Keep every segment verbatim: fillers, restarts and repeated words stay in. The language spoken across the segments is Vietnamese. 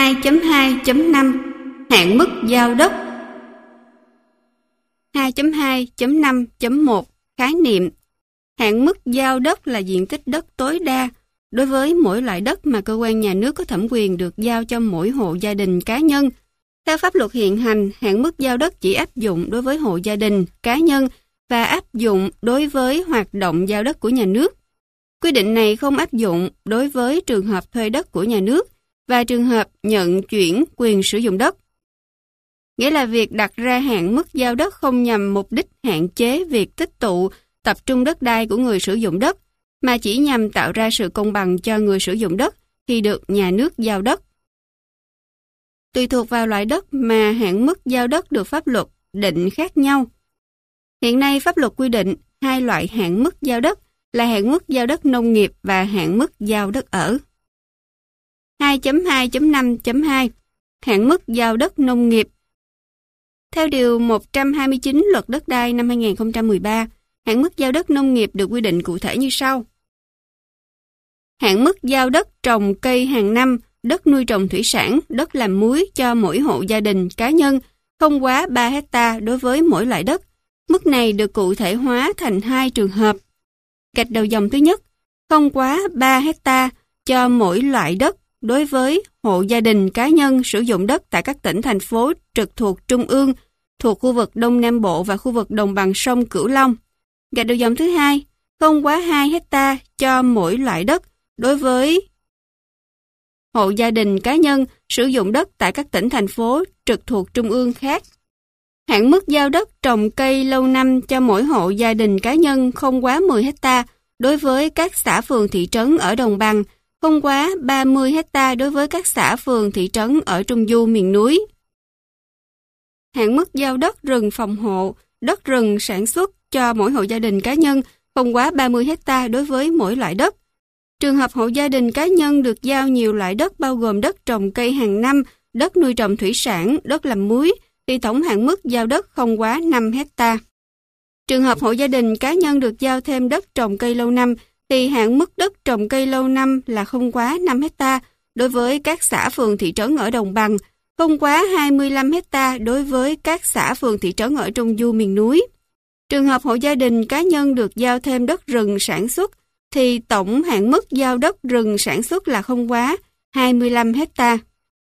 hai chấm hai chấm năm Hạn mức giao đất. hai chấm hai chấm năm chấm một Khái niệm. Hạn mức giao đất là diện tích đất tối đa đối với mỗi loại đất mà cơ quan nhà nước có thẩm quyền được giao cho mỗi hộ gia đình cá nhân. Theo pháp luật hiện hành, hạn mức giao đất chỉ áp dụng đối với hộ gia đình, cá nhân và áp dụng đối với hoạt động giao đất của nhà nước. Quy định này không áp dụng đối với trường hợp thuê đất của nhà nước và trường hợp nhận chuyển quyền sử dụng đất. Nghĩa là việc đặt ra hạn mức giao đất không nhằm mục đích hạn chế việc tích tụ, tập trung đất đai của người sử dụng đất, mà chỉ nhằm tạo ra sự công bằng cho người sử dụng đất khi được nhà nước giao đất. Tùy thuộc vào loại đất mà hạn mức giao đất được pháp luật định khác nhau. Hiện nay pháp luật quy định hai loại hạn mức giao đất là hạn mức giao đất nông nghiệp và hạn mức giao đất ở. hai chấm hai chấm năm chấm hai Hạn mức giao đất nông nghiệp. Theo Điều một trăm hai mươi chín Luật Đất đai năm hai nghìn không trăm mười ba, hạn mức giao đất nông nghiệp được quy định cụ thể như sau. Hạn mức giao đất trồng cây hàng năm, đất nuôi trồng thủy sản, đất làm muối cho mỗi hộ gia đình, cá nhân không quá ba héc ta đối với mỗi loại đất. Mức này được cụ thể hóa thành hai trường hợp. Gạch đầu dòng thứ nhất, không quá ba héc ta cho mỗi loại đất đối với hộ gia đình, cá nhân sử dụng đất tại các tỉnh, thành phố trực thuộc Trung ương, thuộc khu vực Đông Nam Bộ và khu vực đồng bằng sông Cửu Long. Gạch đầu dòng thứ hai, không quá hai héc ta cho mỗi loại đất đối với hộ gia đình, cá nhân sử dụng đất tại các tỉnh, thành phố trực thuộc Trung ương khác. Hạn mức giao đất trồng cây lâu năm cho mỗi hộ gia đình, cá nhân không quá mười héc ta đối với các xã phường thị trấn ở đồng bằng, không quá ba mươi héc ta đối với các xã phường thị trấn ở Trung du miền núi. Hạn mức giao đất rừng phòng hộ, đất rừng sản xuất cho mỗi hộ gia đình, cá nhân không quá ba mươi héc ta đối với mỗi loại đất. Trường hợp hộ gia đình, cá nhân được giao nhiều loại đất bao gồm đất trồng cây hàng năm, đất nuôi trồng thủy sản, đất làm muối, thì tổng hạn mức giao đất không quá năm héc ta. Trường hợp hộ gia đình, cá nhân được giao thêm đất trồng cây lâu năm, thì hạn mức đất trồng cây lâu năm là không quá năm héc ta đối với các xã phường thị trấn ở đồng bằng, không quá hai mươi lăm héc ta đối với các xã phường thị trấn ở Trung du miền núi. Trường hợp hộ gia đình, cá nhân được giao thêm đất rừng sản xuất, thì tổng hạn mức giao đất rừng sản xuất là không quá hai mươi lăm héc ta.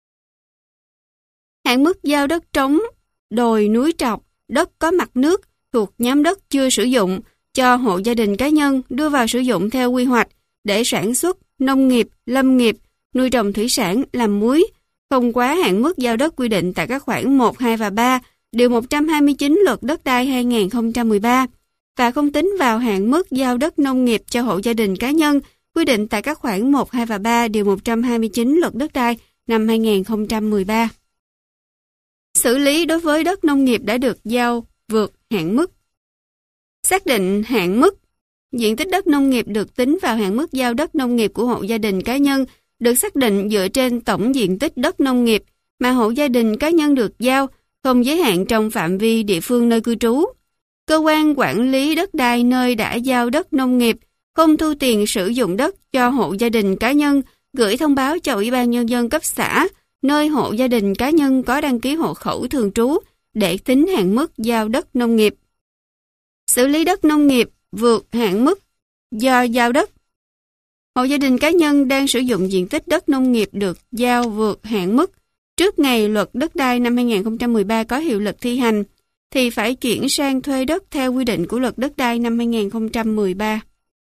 Hạn mức giao đất trống, đồi núi trọc, đất có mặt nước thuộc nhóm đất chưa sử dụng cho hộ gia đình, cá nhân đưa vào sử dụng theo quy hoạch để sản xuất, nông nghiệp, lâm nghiệp, nuôi trồng thủy sản, làm muối, không quá hạn mức giao đất quy định tại các khoản một, hai và ba, Điều một trăm hai mươi chín Luật Đất đai hai nghìn không trăm mười ba và không tính vào hạn mức giao đất nông nghiệp cho hộ gia đình, cá nhân quy định tại các khoản một, hai và ba, Điều một trăm hai mươi chín Luật Đất đai năm hai nghìn không trăm mười ba. Xử lý đối với đất nông nghiệp đã được giao vượt hạn mức. Xác định hạn mức. Diện tích đất nông nghiệp được tính vào hạn mức giao đất nông nghiệp của hộ gia đình, cá nhân được xác định dựa trên tổng diện tích đất nông nghiệp mà hộ gia đình, cá nhân được giao, không giới hạn trong phạm vi địa phương nơi cư trú. Cơ quan quản lý đất đai nơi đã giao đất nông nghiệp không thu tiền sử dụng đất cho hộ gia đình, cá nhân, gửi thông báo cho Ủy ban Nhân dân cấp xã nơi hộ gia đình, cá nhân có đăng ký hộ khẩu thường trú để tính hạn mức giao đất nông nghiệp. Xử lý đất nông nghiệp vượt hạn mức do giao đất. Hộ gia đình, cá nhân đang sử dụng diện tích đất nông nghiệp được giao vượt hạn mức trước ngày Luật Đất đai năm hai nghìn không trăm mười ba có hiệu lực thi hành, thì phải chuyển sang thuê đất theo quy định của Luật Đất đai năm hai nghìn không trăm mười ba.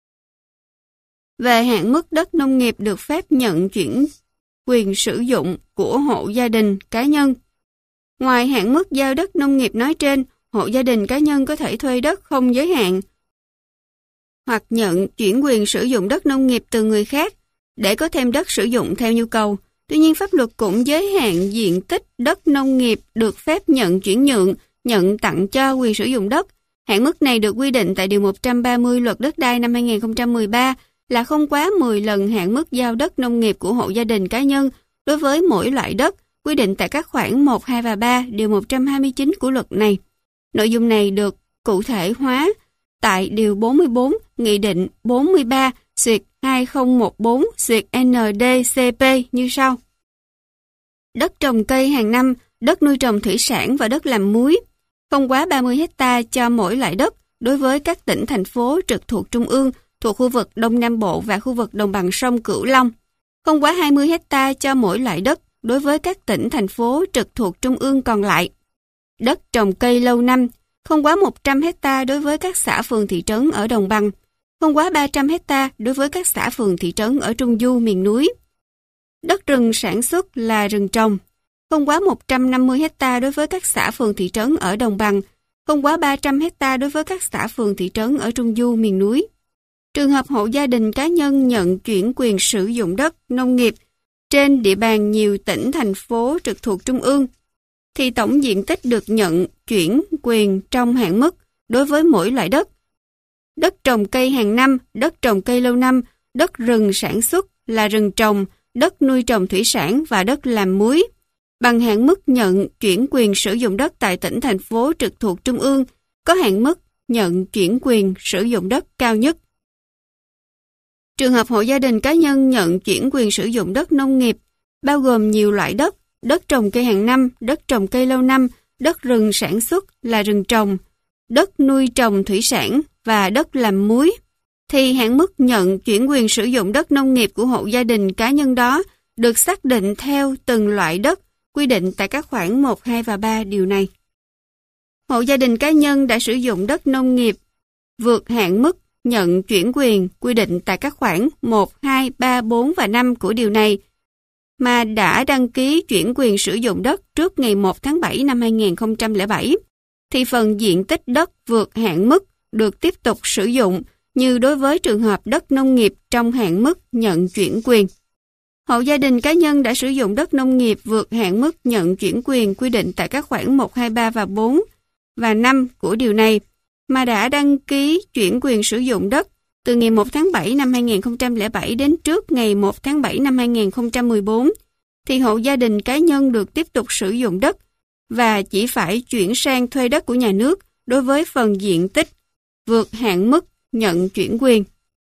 Về hạn mức đất nông nghiệp được phép nhận chuyển quyền sử dụng của hộ gia đình, cá nhân. Ngoài hạn mức giao đất nông nghiệp nói trên, hộ gia đình, cá nhân có thể thuê đất không giới hạn hoặc nhận chuyển quyền sử dụng đất nông nghiệp từ người khác để có thêm đất sử dụng theo nhu cầu. Tuy nhiên, pháp luật cũng giới hạn diện tích đất nông nghiệp được phép nhận chuyển nhượng, nhận tặng cho quyền sử dụng đất. Hạn mức này được quy định tại Điều một trăm ba mươi Luật Đất đai năm hai nghìn không trăm mười ba là không quá mười lần hạn mức giao đất nông nghiệp của hộ gia đình, cá nhân đối với mỗi loại đất, quy định tại các khoản một, hai và ba, Điều một trăm hai mươi chín của luật này. Nội dung này được cụ thể hóa tại Điều bốn mươi bốn Nghị định bốn mươi ba xuyệt hai không một bốn xuyệt N D C P như sau. Đất trồng cây hàng năm, đất nuôi trồng thủy sản và đất làm muối. Không quá ba mươi héc ta cho mỗi loại đất đối với các tỉnh, thành phố trực thuộc Trung ương, thuộc khu vực Đông Nam Bộ và khu vực đồng bằng sông Cửu Long. Không quá hai mươi héc ta cho mỗi loại đất đối với các tỉnh, thành phố trực thuộc Trung ương còn lại. Đất trồng cây lâu năm, không quá một trăm héc ta đối với các xã phường thị trấn ở đồng bằng, không quá ba trăm héc ta đối với các xã phường thị trấn ở Trung Du miền núi. Đất rừng sản xuất là rừng trồng, không quá một trăm năm mươi héc ta đối với các xã phường thị trấn ở đồng bằng, không quá ba trăm héc ta đối với các xã phường thị trấn ở Trung Du miền núi. Trường hợp hộ gia đình cá nhân nhận chuyển quyền sử dụng đất nông nghiệp trên địa bàn nhiều tỉnh, thành phố trực thuộc Trung ương, thì tổng diện tích được nhận chuyển quyền trong hạn mức đối với mỗi loại đất. Đất trồng cây hàng năm, đất trồng cây lâu năm, đất rừng sản xuất là rừng trồng, đất nuôi trồng thủy sản và đất làm muối, bằng hạn mức nhận chuyển quyền sử dụng đất tại tỉnh, thành phố trực thuộc Trung ương, có hạn mức nhận chuyển quyền sử dụng đất cao nhất. Trường hợp hộ gia đình cá nhân nhận chuyển quyền sử dụng đất nông nghiệp, bao gồm nhiều loại đất, đất trồng cây hàng năm, đất trồng cây lâu năm, đất rừng sản xuất là rừng trồng, đất nuôi trồng thủy sản và đất làm muối, thì hạn mức nhận chuyển quyền sử dụng đất nông nghiệp của hộ gia đình cá nhân đó được xác định theo từng loại đất quy định tại các khoản một, hai và ba điều này. Hộ gia đình cá nhân đã sử dụng đất nông nghiệp vượt hạn mức nhận chuyển quyền quy định tại các khoản một, hai, ba, bốn và năm của điều này, mà đã đăng ký chuyển quyền sử dụng đất trước ngày một tháng bảy năm hai nghìn không trăm lẻ bảy, thì phần diện tích đất vượt hạn mức được tiếp tục sử dụng như đối với trường hợp đất nông nghiệp trong hạn mức nhận chuyển quyền. Hộ gia đình cá nhân đã sử dụng đất nông nghiệp vượt hạn mức nhận chuyển quyền quy định tại các khoản một, hai, ba và bốn và năm của điều này, mà đã đăng ký chuyển quyền sử dụng đất từ ngày một tháng bảy năm hai nghìn không trăm lẻ bảy đến trước ngày một tháng bảy năm hai nghìn không trăm mười bốn, thì hộ gia đình cá nhân được tiếp tục sử dụng đất và chỉ phải chuyển sang thuê đất của nhà nước đối với phần diện tích vượt hạn mức nhận chuyển quyền.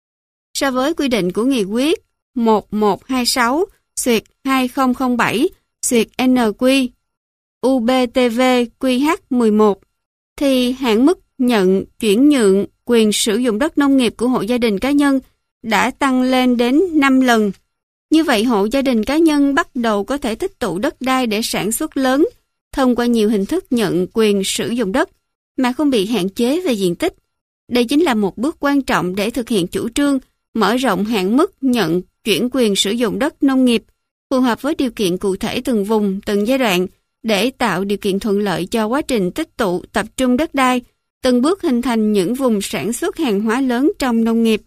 So với quy định của Nghị quyết một một hai sáu xuyệt hai không không bảy xuyệt N Q U B T V Q H mười một, thì hạn mức nhận chuyển nhượng quyền sử dụng đất nông nghiệp của hộ gia đình cá nhân đã tăng lên đến năm lần. Như vậy, hộ gia đình cá nhân bắt đầu có thể tích tụ đất đai để sản xuất lớn thông qua nhiều hình thức nhận quyền sử dụng đất mà không bị hạn chế về diện tích. Đây chính là một bước quan trọng để thực hiện chủ trương mở rộng hạn mức nhận chuyển quyền sử dụng đất nông nghiệp phù hợp với điều kiện cụ thể từng vùng, từng giai đoạn để tạo điều kiện thuận lợi cho quá trình tích tụ tập trung đất đai, từng bước hình thành những vùng sản xuất hàng hóa lớn trong nông nghiệp.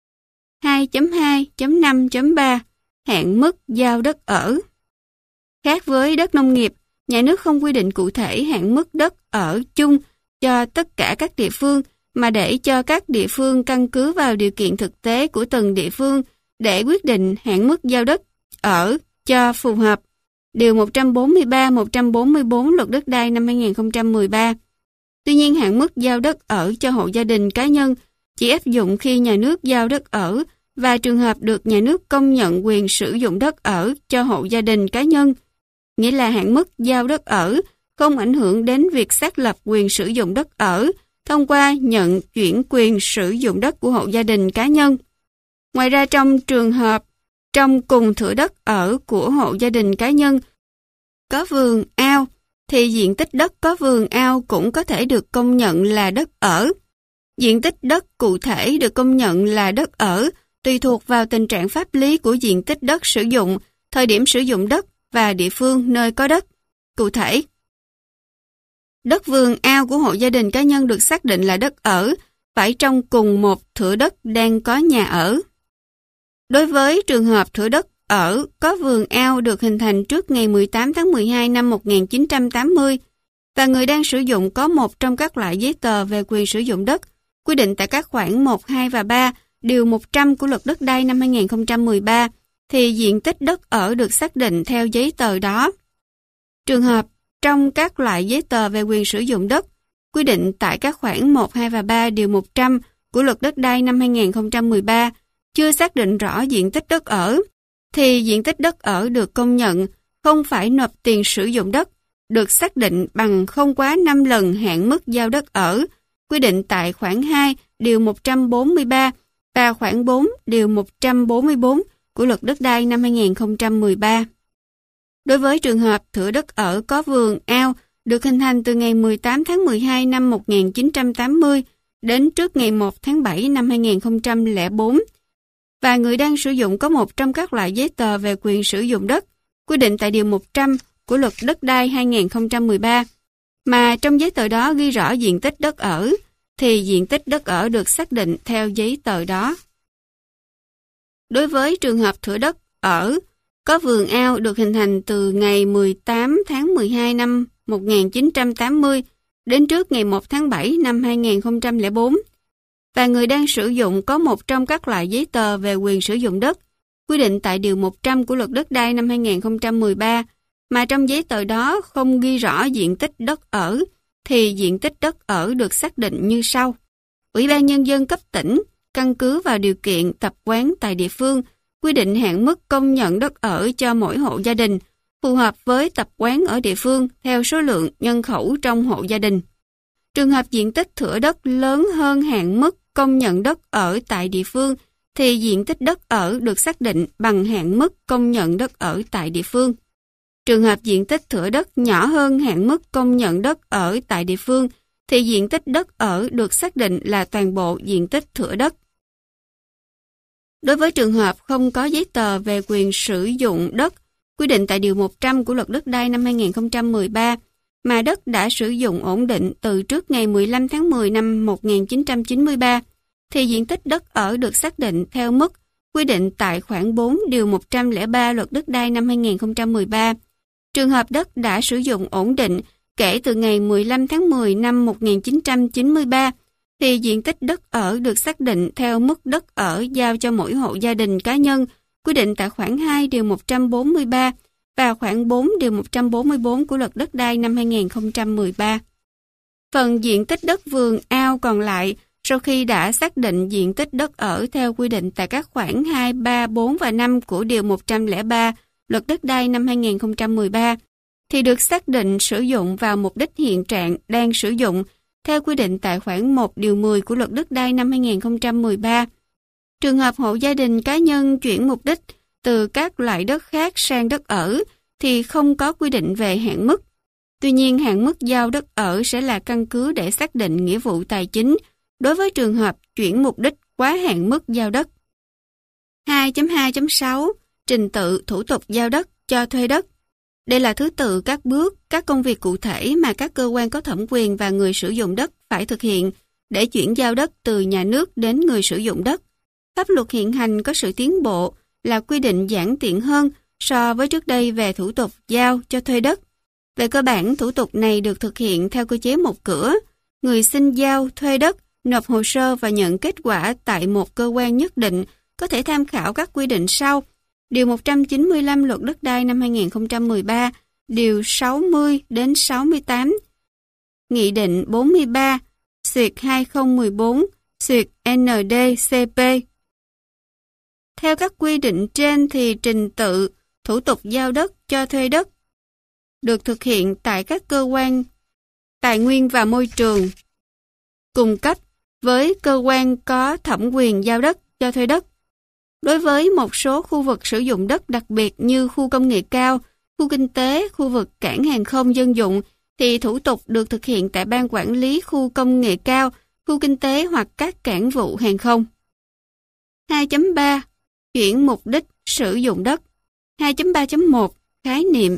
hai chấm hai chấm năm chấm ba Hạn mức giao đất ở. Khác với đất nông nghiệp, nhà nước không quy định cụ thể hạn mức đất ở chung cho tất cả các địa phương, mà để cho các địa phương căn cứ vào điều kiện thực tế của từng địa phương để quyết định hạn mức giao đất ở cho phù hợp. Điều một trăm bốn mươi ba, một trăm bốn mươi bốn Luật Đất đai năm hai nghìn không trăm mười ba. Tuy nhiên, hạn mức giao đất ở cho hộ gia đình cá nhân chỉ áp dụng khi nhà nước giao đất ở và trường hợp được nhà nước công nhận quyền sử dụng đất ở cho hộ gia đình cá nhân, nghĩa là hạn mức giao đất ở không ảnh hưởng đến việc xác lập quyền sử dụng đất ở thông qua nhận chuyển quyền sử dụng đất của hộ gia đình cá nhân. Ngoài ra, trong trường hợp trong cùng thửa đất ở của hộ gia đình cá nhân có vườn ao, thì diện tích đất có vườn ao cũng có thể được công nhận là đất ở. Diện tích đất cụ thể được công nhận là đất ở tùy thuộc vào tình trạng pháp lý của diện tích đất sử dụng, thời điểm sử dụng đất và địa phương nơi có đất. Cụ thể, đất vườn ao của hộ gia đình cá nhân được xác định là đất ở phải trong cùng một thửa đất đang có nhà ở. Đối với trường hợp thửa đất ở có vườn ao được hình thành trước ngày mười tám tháng mười hai năm một nghìn chín trăm tám mươi và người đang sử dụng có một trong các loại giấy tờ về quyền sử dụng đất quy định tại các khoản một, hai và ba điều một trăm của Luật Đất đai năm hai nghìn không trăm mười ba, thì diện tích đất ở được xác định theo giấy tờ đó. Trường hợp trong các loại giấy tờ về quyền sử dụng đất quy định tại các khoản một, hai và ba điều một trăm của Luật Đất đai năm hai nghìn không trăm mười ba, chưa xác định rõ diện tích đất ở, thì diện tích đất ở được công nhận không phải nộp tiền sử dụng đất, được xác định bằng không quá năm lần hạn mức giao đất ở, quy định tại khoản hai điều một trăm bốn mươi ba và khoản bốn điều một trăm bốn mươi bốn của Luật Đất đai năm hai nghìn không trăm mười ba. Đối với trường hợp thửa đất ở có vườn, ao được hình thành từ ngày mười tám tháng mười hai năm một nghìn chín trăm tám mươi đến trước ngày một tháng bảy năm hai nghìn không trăm lẻ bốn, và người đang sử dụng có một trong các loại giấy tờ về quyền sử dụng đất, quy định tại điều một trăm của Luật Đất đai hai nghìn không trăm mười ba, mà trong giấy tờ đó ghi rõ diện tích đất ở, thì diện tích đất ở được xác định theo giấy tờ đó. Đối với trường hợp thửa đất ở có vườn, ao được hình thành từ ngày mười tám tháng mười hai năm một nghìn chín trăm tám mươi đến trước ngày một tháng bảy năm hai nghìn không trăm lẻ bốn, và người đang sử dụng có một trong các loại giấy tờ về quyền sử dụng đất, quy định tại điều một trăm của Luật Đất đai năm hai nghìn không trăm mười ba, mà trong giấy tờ đó không ghi rõ diện tích đất ở, thì diện tích đất ở được xác định như sau. Ủy ban Nhân dân cấp tỉnh căn cứ vào điều kiện tập quán tại địa phương, quy định hạn mức công nhận đất ở cho mỗi hộ gia đình, phù hợp với tập quán ở địa phương theo số lượng nhân khẩu trong hộ gia đình. Trường hợp diện tích thửa đất lớn hơn hạn mức công nhận đất ở tại địa phương, thì diện tích đất ở được xác định bằng hạn mức công nhận đất ở tại địa phương. Trường hợp diện tích thửa đất nhỏ hơn hạn mức công nhận đất ở tại địa phương, thì diện tích đất ở được xác định là toàn bộ diện tích thửa đất. Đối với trường hợp không có giấy tờ về quyền sử dụng đất, quy định tại điều một trăm của Luật Đất đai năm hai nghìn không trăm mười ba, mà đất đã sử dụng ổn định từ trước ngày mười lăm tháng mười năm một nghìn chín trăm chín mươi ba, thì diện tích đất ở được xác định theo mức quy định tại khoản bốn điều một trăm lẻ ba Luật Đất đai năm hai nghìn không trăm mười ba. Trường hợp đất đã sử dụng ổn định kể từ ngày mười lăm tháng mười năm một nghìn chín trăm chín mươi ba, thì diện tích đất ở được xác định theo mức đất ở giao cho mỗi hộ gia đình cá nhân, quy định tại khoản hai điều một trăm bốn mươi ba và khoản bốn điều một trăm bốn mươi bốn của Luật Đất đai năm hai nghìn không trăm mười ba. Phần diện tích đất vườn, ao còn lại, sau khi đã xác định diện tích đất ở theo quy định tại các khoản hai, ba, bốn và năm của điều một trăm lẻ ba Luật Đất đai năm hai nghìn không trăm mười ba, thì được xác định sử dụng vào mục đích hiện trạng đang sử dụng theo quy định tại khoản một điều mười của Luật Đất đai năm hai nghìn không trăm mười ba. Trường hợp hộ gia đình cá nhân chuyển mục đích từ các loại đất khác sang đất ở thì không có quy định về hạn mức. Tuy nhiên, hạn mức giao đất ở sẽ là căn cứ để xác định nghĩa vụ tài chính đối với trường hợp chuyển mục đích quá hạn mức giao đất. hai chấm hai chấm sáu Trình tự thủ tục giao đất, cho thuê đất. Đây là thứ tự các bước, các công việc cụ thể mà các cơ quan có thẩm quyền và người sử dụng đất phải thực hiện để chuyển giao đất từ nhà nước đến người sử dụng đất. Pháp luật hiện hành có sự tiến bộ là quy định giản tiện hơn so với trước đây về thủ tục giao, cho thuê đất. Về cơ bản, thủ tục này được thực hiện theo cơ chế một cửa. Người xin giao, thuê đất, nộp hồ sơ và nhận kết quả tại một cơ quan nhất định có thể tham khảo các quy định sau. Điều một trăm chín mươi lăm Luật Đất đai năm hai nghìn không trăm mười ba, Điều sáu mươi đến sáu mươi tám, Nghị định bốn mươi ba, xuyệt hai không một bốn, xuyệt N D C P. Theo các quy định trên thì trình tự, thủ tục giao đất, cho thuê đất được thực hiện tại các cơ quan tài nguyên và môi trường cùng cấp với cơ quan có thẩm quyền giao đất, cho thuê đất. Đối với một số khu vực sử dụng đất đặc biệt như khu công nghệ cao, khu kinh tế, khu vực cảng hàng không dân dụng, thì thủ tục được thực hiện tại Ban Quản lý Khu công nghệ cao, khu kinh tế hoặc các cảng vụ hàng không. hai chấm ba Chuyển mục đích sử dụng đất. hai chấm ba chấm một Khái niệm.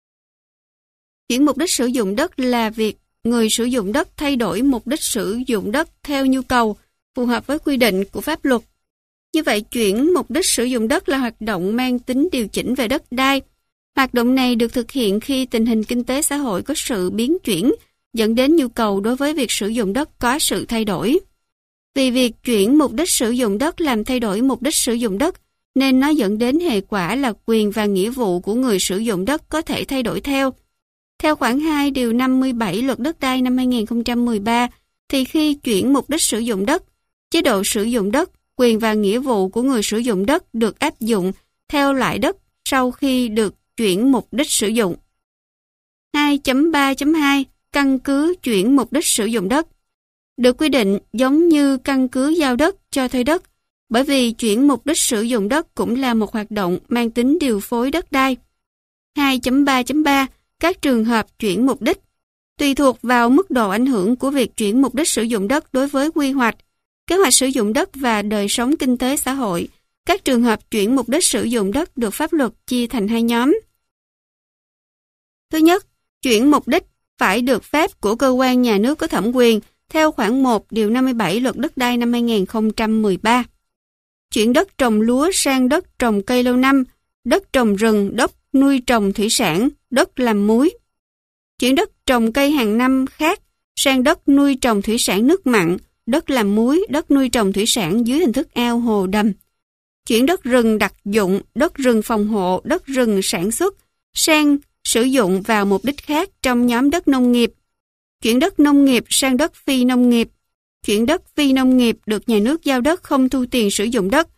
Chuyển mục đích sử dụng đất là việc người sử dụng đất thay đổi mục đích sử dụng đất theo nhu cầu, phù hợp với quy định của pháp luật. Như vậy, chuyển mục đích sử dụng đất là hoạt động mang tính điều chỉnh về đất đai. Hoạt động này được thực hiện khi tình hình kinh tế xã hội có sự biến chuyển, dẫn đến nhu cầu đối với việc sử dụng đất có sự thay đổi. Vì việc chuyển mục đích sử dụng đất làm thay đổi mục đích sử dụng đất, nên nó dẫn đến hệ quả là quyền và nghĩa vụ của người sử dụng đất có thể thay đổi theo. Theo khoản hai điều năm mươi bảy Luật Đất đai năm hai nghìn không trăm mười ba, thì khi chuyển mục đích sử dụng đất, chế độ sử dụng đất, quyền và nghĩa vụ của người sử dụng đất được áp dụng theo loại đất sau khi được chuyển mục đích sử dụng. hai chấm ba chấm hai Căn cứ chuyển mục đích sử dụng đất được quy định giống như căn cứ giao đất, cho thuê đất, bởi vì chuyển mục đích sử dụng đất cũng là một hoạt động mang tính điều phối đất đai. hai chấm ba chấm ba Các trường hợp chuyển mục đích tùy thuộc vào mức độ ảnh hưởng của việc chuyển mục đích sử dụng đất đối với quy hoạch, kế hoạch sử dụng đất và đời sống kinh tế xã hội. Các trường hợp chuyển mục đích sử dụng đất được pháp luật chia thành hai nhóm. Thứ nhất, chuyển mục đích phải được phép của cơ quan nhà nước có thẩm quyền theo khoản một điều năm mươi bảy Luật Đất đai năm hai nghìn không trăm mười ba. Chuyển đất trồng lúa sang đất trồng cây lâu năm, đất trồng rừng, đất nuôi trồng thủy sản, đất làm muối. Chuyển đất trồng cây hàng năm khác sang đất nuôi trồng thủy sản nước mặn, đất làm muối, đất nuôi trồng thủy sản dưới hình thức ao hồ đầm. Chuyển đất rừng đặc dụng, đất rừng phòng hộ, đất rừng sản xuất sang sử dụng vào mục đích khác trong nhóm đất nông nghiệp. Chuyển đất nông nghiệp sang đất phi nông nghiệp. Chuyển đất phi nông nghiệp được nhà nước giao đất không thu tiền sử dụng đất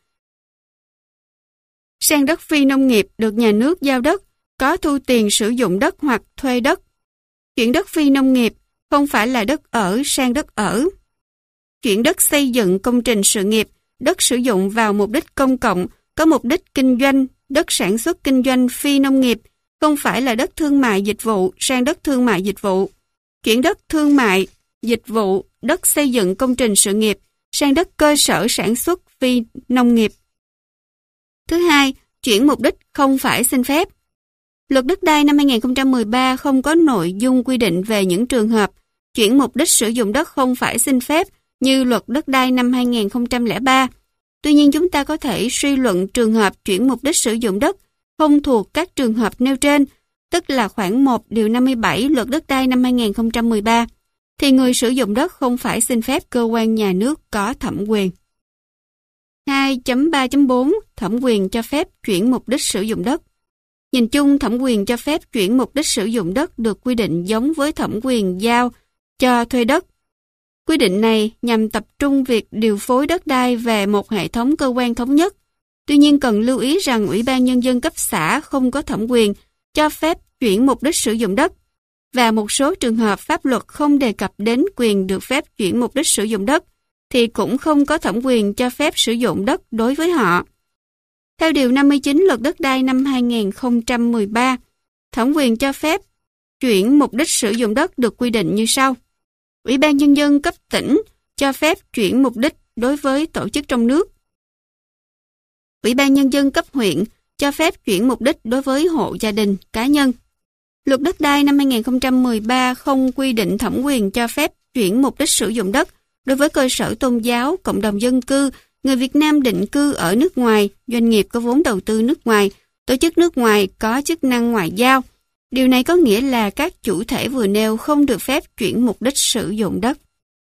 sang đất phi nông nghiệp được nhà nước giao đất có thu tiền sử dụng đất hoặc thuê đất. Chuyển đất phi nông nghiệp không phải là đất ở sang đất ở. Chuyển đất xây dựng công trình sự nghiệp, đất sử dụng vào mục đích công cộng, có mục đích kinh doanh, đất sản xuất kinh doanh phi nông nghiệp, không phải là đất thương mại dịch vụ sang đất thương mại dịch vụ. Chuyển đất thương mại, dịch vụ, đất xây dựng công trình sự nghiệp sang đất cơ sở sản xuất phi nông nghiệp. Thứ hai, chuyển mục đích không phải xin phép. Luật Đất đai năm hai nghìn không trăm mười ba không có nội dung quy định về những trường hợp chuyển mục đích sử dụng đất không phải xin phép như Luật Đất đai năm hai nghìn không trăm lẻ ba. Tuy nhiên chúng ta có thể suy luận trường hợp chuyển mục đích sử dụng đất không thuộc các trường hợp nêu trên, tức là khoản một điều năm mươi bảy Luật Đất đai năm hai nghìn không trăm mười ba, thì người sử dụng đất không phải xin phép cơ quan nhà nước có thẩm quyền. hai chấm ba chấm bốn Thẩm quyền cho phép chuyển mục đích sử dụng đất. Nhìn chung, thẩm quyền cho phép chuyển mục đích sử dụng đất được quy định giống với thẩm quyền giao cho thuê đất. Quy định này nhằm tập trung việc điều phối đất đai về một hệ thống cơ quan thống nhất. Tuy nhiên cần lưu ý rằng Ủy ban Nhân dân cấp xã không có thẩm quyền cho phép chuyển mục đích sử dụng đất, và một số trường hợp pháp luật không đề cập đến quyền được phép chuyển mục đích sử dụng đất, thì cũng không có thẩm quyền cho phép sử dụng đất đối với họ. Theo Điều năm mươi chín Luật Đất đai năm hai nghìn không trăm mười ba, thẩm quyền cho phép chuyển mục đích sử dụng đất được quy định như sau. Ủy ban Nhân dân cấp tỉnh cho phép chuyển mục đích đối với tổ chức trong nước. Ủy ban Nhân dân cấp huyện cho phép chuyển mục đích đối với hộ gia đình, cá nhân. Luật Đất đai năm hai nghìn không trăm mười ba không quy định thẩm quyền cho phép chuyển mục đích sử dụng đất đối với cơ sở tôn giáo, cộng đồng dân cư, người Việt Nam định cư ở nước ngoài, doanh nghiệp có vốn đầu tư nước ngoài, tổ chức nước ngoài có chức năng ngoại giao. Điều này có nghĩa là các chủ thể vừa nêu không được phép chuyển mục đích sử dụng đất.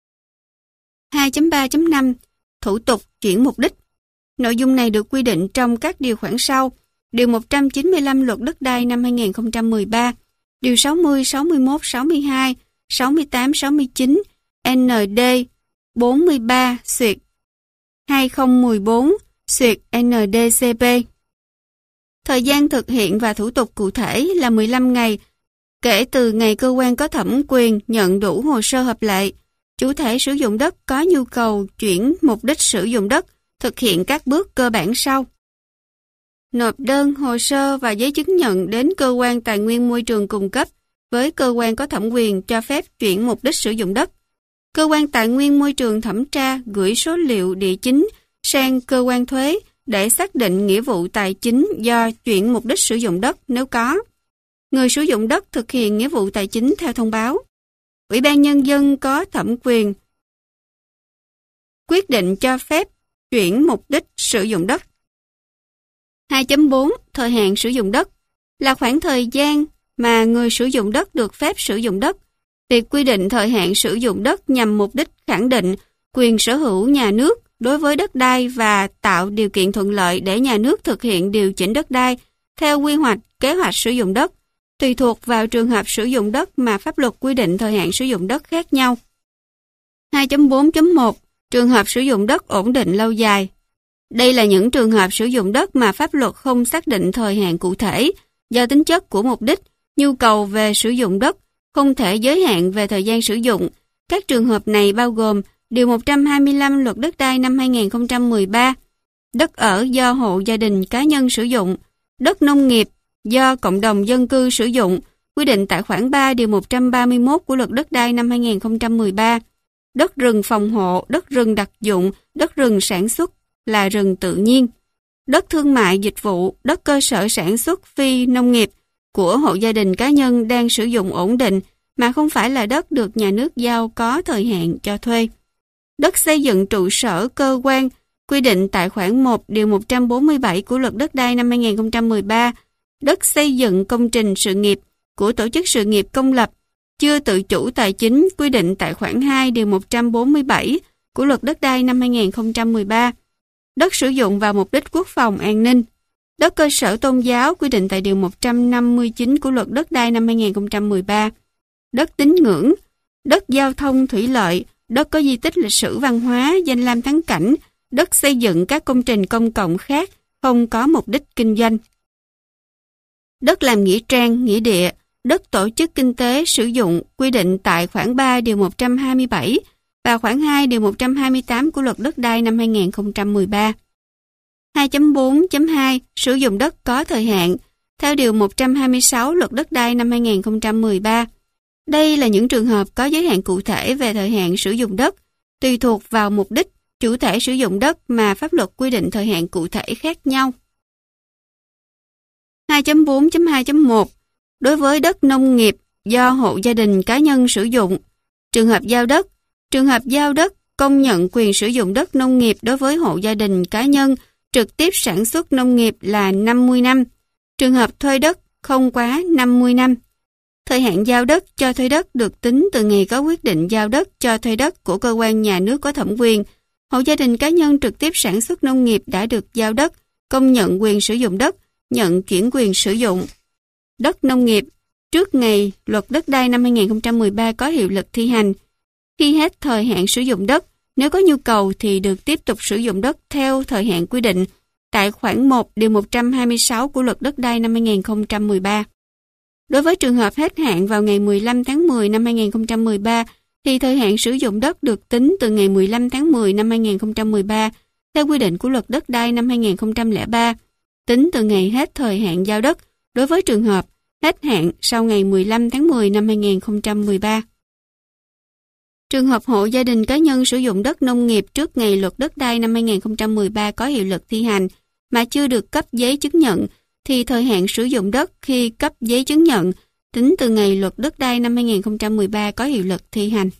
hai chấm ba chấm năm Thủ tục chuyển mục đích. Nội dung này được quy định trong các điều khoản sau. Điều một trăm chín mươi lăm Luật Đất đai năm hai nghìn không trăm mười ba, Điều sáu mươi, sáu mươi mốt, sáu mươi hai, sáu mươi tám, sáu mươi chín, N D bốn mươi ba xuyệt hai không một bốn xuyệt N D C P. Thời gian thực hiện và thủ tục cụ thể là mười lăm ngày kể từ ngày cơ quan có thẩm quyền nhận đủ hồ sơ hợp lệ. Chủ thể sử dụng đất có nhu cầu chuyển mục đích sử dụng đất thực hiện các bước cơ bản sau. Nộp đơn, hồ sơ và giấy chứng nhận đến cơ quan tài nguyên môi trường cung cấp với cơ quan có thẩm quyền cho phép chuyển mục đích sử dụng đất. Cơ quan tài nguyên môi trường thẩm tra gửi số liệu địa chính sang cơ quan thuế để xác định nghĩa vụ tài chính do chuyển mục đích sử dụng đất nếu có. Người sử dụng đất thực hiện nghĩa vụ tài chính theo thông báo. Ủy ban Nhân dân có thẩm quyền quyết định cho phép chuyển mục đích sử dụng đất. hai chấm bốn Thời hạn sử dụng đất là khoảng thời gian mà người sử dụng đất được phép sử dụng đất. Việc quy định thời hạn sử dụng đất nhằm mục đích khẳng định quyền sở hữu nhà nước đối với đất đai và tạo điều kiện thuận lợi để nhà nước thực hiện điều chỉnh đất đai theo quy hoạch, kế hoạch sử dụng đất, tùy thuộc vào trường hợp sử dụng đất mà pháp luật quy định thời hạn sử dụng đất khác nhau. hai chấm bốn chấm một Trường hợp sử dụng đất ổn định lâu dài. Đây là những trường hợp sử dụng đất mà pháp luật không xác định thời hạn cụ thể, Do tính chất của mục đích, nhu cầu về sử dụng đất không thể giới hạn về thời gian sử dụng. Các trường hợp này bao gồm Điều một trăm hai mươi lăm Luật Đất đai năm hai nghìn không trăm mười ba, đất ở do hộ gia đình cá nhân sử dụng, đất nông nghiệp do cộng đồng dân cư sử dụng, quy định tại khoản ba Điều một trăm ba mươi mốt của Luật Đất đai năm hai nghìn không trăm mười ba, đất rừng phòng hộ, đất rừng đặc dụng, đất rừng sản xuất là rừng tự nhiên, đất thương mại dịch vụ, đất cơ sở sản xuất phi nông nghiệp của hộ gia đình cá nhân đang sử dụng ổn định mà không phải là đất được nhà nước giao có thời hạn cho thuê. Đất xây dựng trụ sở cơ quan, quy định tại khoản một Điều một trăm bốn mươi bảy của Luật Đất đai năm hai nghìn không trăm mười ba, đất xây dựng công trình sự nghiệp của tổ chức sự nghiệp công lập, chưa tự chủ tài chính, quy định tại khoản hai Điều một trăm bốn mươi bảy của Luật Đất đai năm hai nghìn không trăm mười ba, đất sử dụng vào mục đích quốc phòng an ninh, đất cơ sở tôn giáo, quy định tại Điều một trăm năm mươi chín của Luật Đất đai năm hai nghìn không trăm mười ba, đất tín ngưỡng, đất giao thông thủy lợi, đất có di tích lịch sử văn hóa, danh lam thắng cảnh, đất xây dựng các công trình công cộng khác không có mục đích kinh doanh. Đất làm nghĩa trang, nghĩa địa, đất tổ chức kinh tế sử dụng, quy định tại khoản ba Điều một trăm hai mươi bảy và khoản hai Điều một trăm hai mươi tám của Luật Đất đai năm hai nghìn không trăm mười ba. hai chấm bốn chấm hai Sử dụng đất có thời hạn, theo Điều một trăm hai mươi sáu Luật Đất đai năm hai nghìn không trăm mười ba. Đây là những trường hợp có giới hạn cụ thể về thời hạn sử dụng đất, tùy thuộc vào mục đích, chủ thể sử dụng đất mà pháp luật quy định thời hạn cụ thể khác nhau. hai chấm bốn chấm hai chấm một Đối với đất nông nghiệp do hộ gia đình cá nhân sử dụng, trường hợp giao đất, trường hợp giao đất công nhận quyền sử dụng đất nông nghiệp đối với hộ gia đình cá nhân trực tiếp sản xuất nông nghiệp là năm mươi năm, trường hợp thuê đất không quá năm mươi năm. Thời hạn giao đất cho thuê đất được tính từ ngày có quyết định giao đất cho thuê đất của cơ quan nhà nước có thẩm quyền. Hộ gia đình cá nhân trực tiếp sản xuất nông nghiệp đã được giao đất, công nhận quyền sử dụng đất, nhận chuyển quyền sử dụng. Đất nông nghiệp trước ngày Luật Đất đai năm hai nghìn không trăm mười ba có hiệu lực thi hành. Khi hết thời hạn sử dụng đất, nếu có nhu cầu thì được tiếp tục sử dụng đất theo thời hạn quy định tại khoản một Điều một trăm hai mươi sáu của Luật Đất đai năm hai nghìn không trăm mười ba. Đối với trường hợp hết hạn vào ngày mười lăm tháng mười năm hai nghìn không trăm mười ba, thì thời hạn sử dụng đất được tính từ ngày mười lăm tháng mười năm hai nghìn không trăm mười ba, theo quy định của Luật Đất đai năm hai nghìn không trăm lẻ ba, tính từ ngày hết thời hạn giao đất, đối với trường hợp hết hạn sau ngày mười lăm tháng mười năm hai nghìn không trăm mười ba. Trường hợp hộ gia đình cá nhân sử dụng đất nông nghiệp trước ngày Luật Đất đai năm hai nghìn không trăm mười ba có hiệu lực thi hành mà chưa được cấp giấy chứng nhận, thì thời hạn sử dụng đất khi cấp giấy chứng nhận tính từ ngày Luật Đất đai năm hai nghìn không trăm mười ba có hiệu lực thi hành.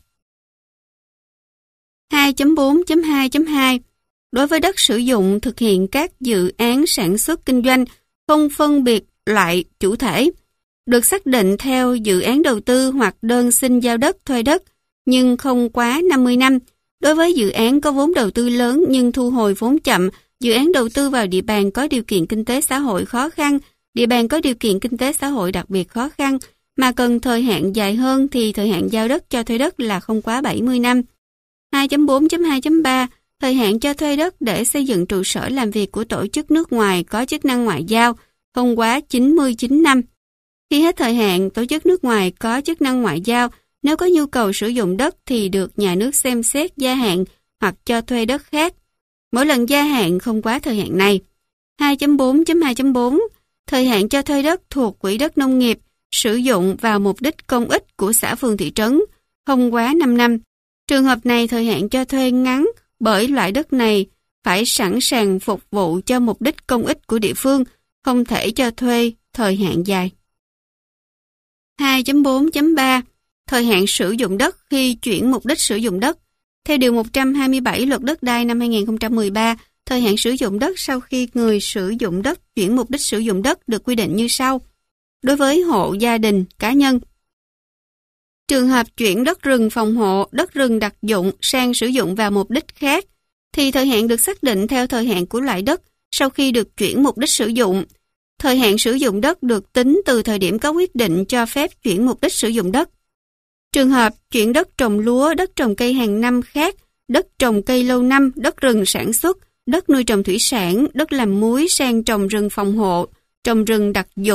hai chấm bốn chấm hai chấm hai Đối với đất sử dụng thực hiện các dự án sản xuất kinh doanh không phân biệt loại chủ thể, được xác định theo dự án đầu tư hoặc đơn xin giao đất thuê đất, nhưng không quá năm mươi năm. Đối với dự án có vốn đầu tư lớn nhưng thu hồi vốn chậm, dự án đầu tư vào địa bàn có điều kiện kinh tế xã hội khó khăn, địa bàn có điều kiện kinh tế xã hội đặc biệt khó khăn, mà cần thời hạn dài hơn thì thời hạn giao đất cho thuê đất là không quá bảy mươi năm. hai chấm bốn chấm hai chấm ba Thời hạn cho thuê đất để xây dựng trụ sở làm việc của tổ chức nước ngoài có chức năng ngoại giao không quá chín mươi chín năm. Khi hết thời hạn, tổ chức nước ngoài có chức năng ngoại giao nếu có nhu cầu sử dụng đất thì được nhà nước xem xét gia hạn hoặc cho thuê đất khác. Mỗi lần gia hạn không quá thời hạn này. hai chấm bốn chấm hai chấm bốn Thời hạn cho thuê đất thuộc quỹ đất nông nghiệp sử dụng vào mục đích công ích của xã phường thị trấn không quá năm năm. Trường hợp này thời hạn cho thuê ngắn bởi loại đất này phải sẵn sàng phục vụ cho mục đích công ích của địa phương, không thể cho thuê thời hạn dài. hai chấm bốn chấm ba Thời hạn sử dụng đất khi chuyển mục đích sử dụng đất. Theo Điều một trăm hai mươi bảy Luật Đất đai năm hai nghìn không trăm mười ba, thời hạn sử dụng đất sau khi người sử dụng đất chuyển mục đích sử dụng đất được quy định như sau. Đối với hộ gia đình, cá nhân, trường hợp chuyển đất rừng phòng hộ, đất rừng đặc dụng sang sử dụng vào mục đích khác, thì thời hạn được xác định theo thời hạn của loại đất sau khi được chuyển mục đích sử dụng. Thời hạn sử dụng đất được tính từ thời điểm có quyết định cho phép chuyển mục đích sử dụng đất. Trường hợp chuyển đất trồng lúa, đất trồng cây hàng năm khác, đất trồng cây lâu năm, đất rừng sản xuất, đất nuôi trồng thủy sản, đất làm muối sang trồng rừng phòng hộ, trồng rừng đặc dụng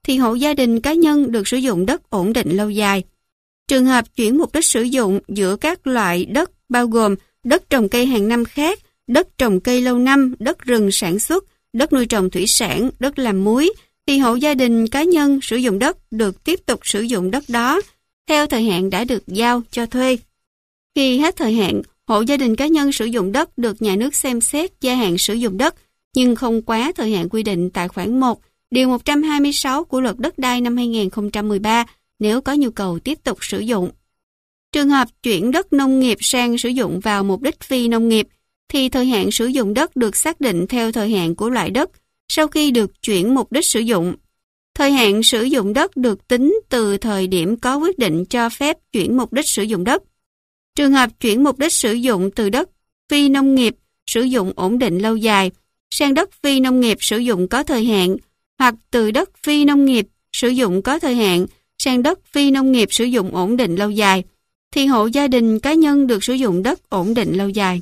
thì hộ gia đình cá nhân được sử dụng đất ổn định lâu dài. Trường hợp chuyển mục đích sử dụng giữa các loại đất bao gồm đất trồng cây hàng năm khác, đất trồng cây lâu năm, đất rừng sản xuất, đất nuôi trồng thủy sản, đất làm muối, thì hộ gia đình cá nhân sử dụng đất được tiếp tục sử dụng đất đó theo thời hạn đã được giao cho thuê. Khi hết thời hạn, hộ gia đình cá nhân sử dụng đất được nhà nước xem xét gia hạn sử dụng đất, nhưng không quá thời hạn quy định tại khoản một, điều một trăm hai mươi sáu của Luật Đất đai năm hai nghìn không trăm mười ba nếu có nhu cầu tiếp tục sử dụng. Trường hợp chuyển đất nông nghiệp sang sử dụng vào mục đích phi nông nghiệp, thì thời hạn sử dụng đất được xác định theo thời hạn của loại đất sau khi được chuyển mục đích sử dụng. Thời hạn sử dụng đất được tính từ thời điểm có quyết định cho phép chuyển mục đích sử dụng đất. Trường hợp chuyển mục đích sử dụng từ đất phi nông nghiệp sử dụng ổn định lâu dài sang đất phi nông nghiệp sử dụng có thời hạn, hoặc từ đất phi nông nghiệp sử dụng có thời hạn sang đất phi nông nghiệp sử dụng ổn định lâu dài, thì hộ gia đình cá nhân được sử dụng đất ổn định lâu dài.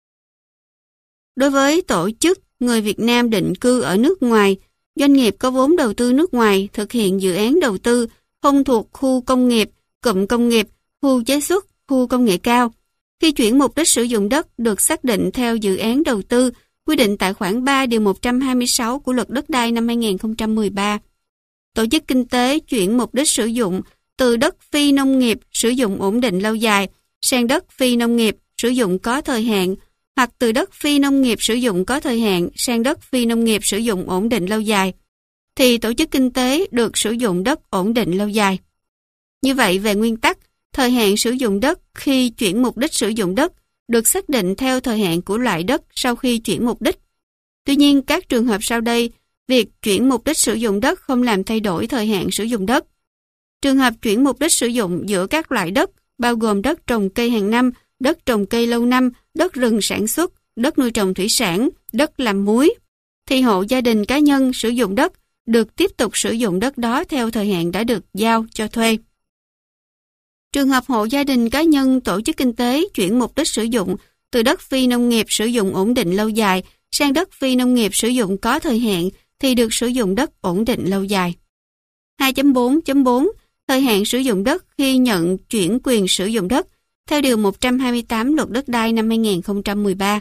Đối với tổ chức người Việt Nam định cư ở nước ngoài, doanh nghiệp có vốn đầu tư nước ngoài thực hiện dự án đầu tư không thuộc khu công nghiệp, cụm công nghiệp, khu chế xuất, khu công nghệ cao. Khi chuyển mục đích sử dụng đất được xác định theo dự án đầu tư, quy định tại khoản ba điều một trăm hai mươi sáu của Luật Đất đai năm hai nghìn không trăm mười ba. Tổ chức kinh tế chuyển mục đích sử dụng từ đất phi nông nghiệp sử dụng ổn định lâu dài sang đất phi nông nghiệp sử dụng có thời hạn, hoặc từ đất phi nông nghiệp sử dụng có thời hạn sang đất phi nông nghiệp sử dụng ổn định lâu dài, thì tổ chức kinh tế được sử dụng đất ổn định lâu dài. Như vậy, về nguyên tắc, thời hạn sử dụng đất khi chuyển mục đích sử dụng đất được xác định theo thời hạn của loại đất sau khi chuyển mục đích. Tuy nhiên, các trường hợp sau đây, việc chuyển mục đích sử dụng đất không làm thay đổi thời hạn sử dụng đất. Trường hợp chuyển mục đích sử dụng giữa các loại đất, bao gồm đất trồng cây hàng năm, đất trồng cây lâu năm, đất rừng sản xuất, đất nuôi trồng thủy sản, đất làm muối, thì hộ gia đình cá nhân sử dụng đất được tiếp tục sử dụng đất đó theo thời hạn đã được giao cho thuê. Trường hợp hộ gia đình cá nhân tổ chức kinh tế chuyển mục đích sử dụng từ đất phi nông nghiệp sử dụng ổn định lâu dài sang đất phi nông nghiệp sử dụng có thời hạn thì được sử dụng đất ổn định lâu dài. hai chấm bốn chấm bốn Thời hạn sử dụng đất khi nhận chuyển quyền sử dụng đất theo điều một trăm hai mươi tám Luật Đất đai năm hai nghìn không trăm mười ba.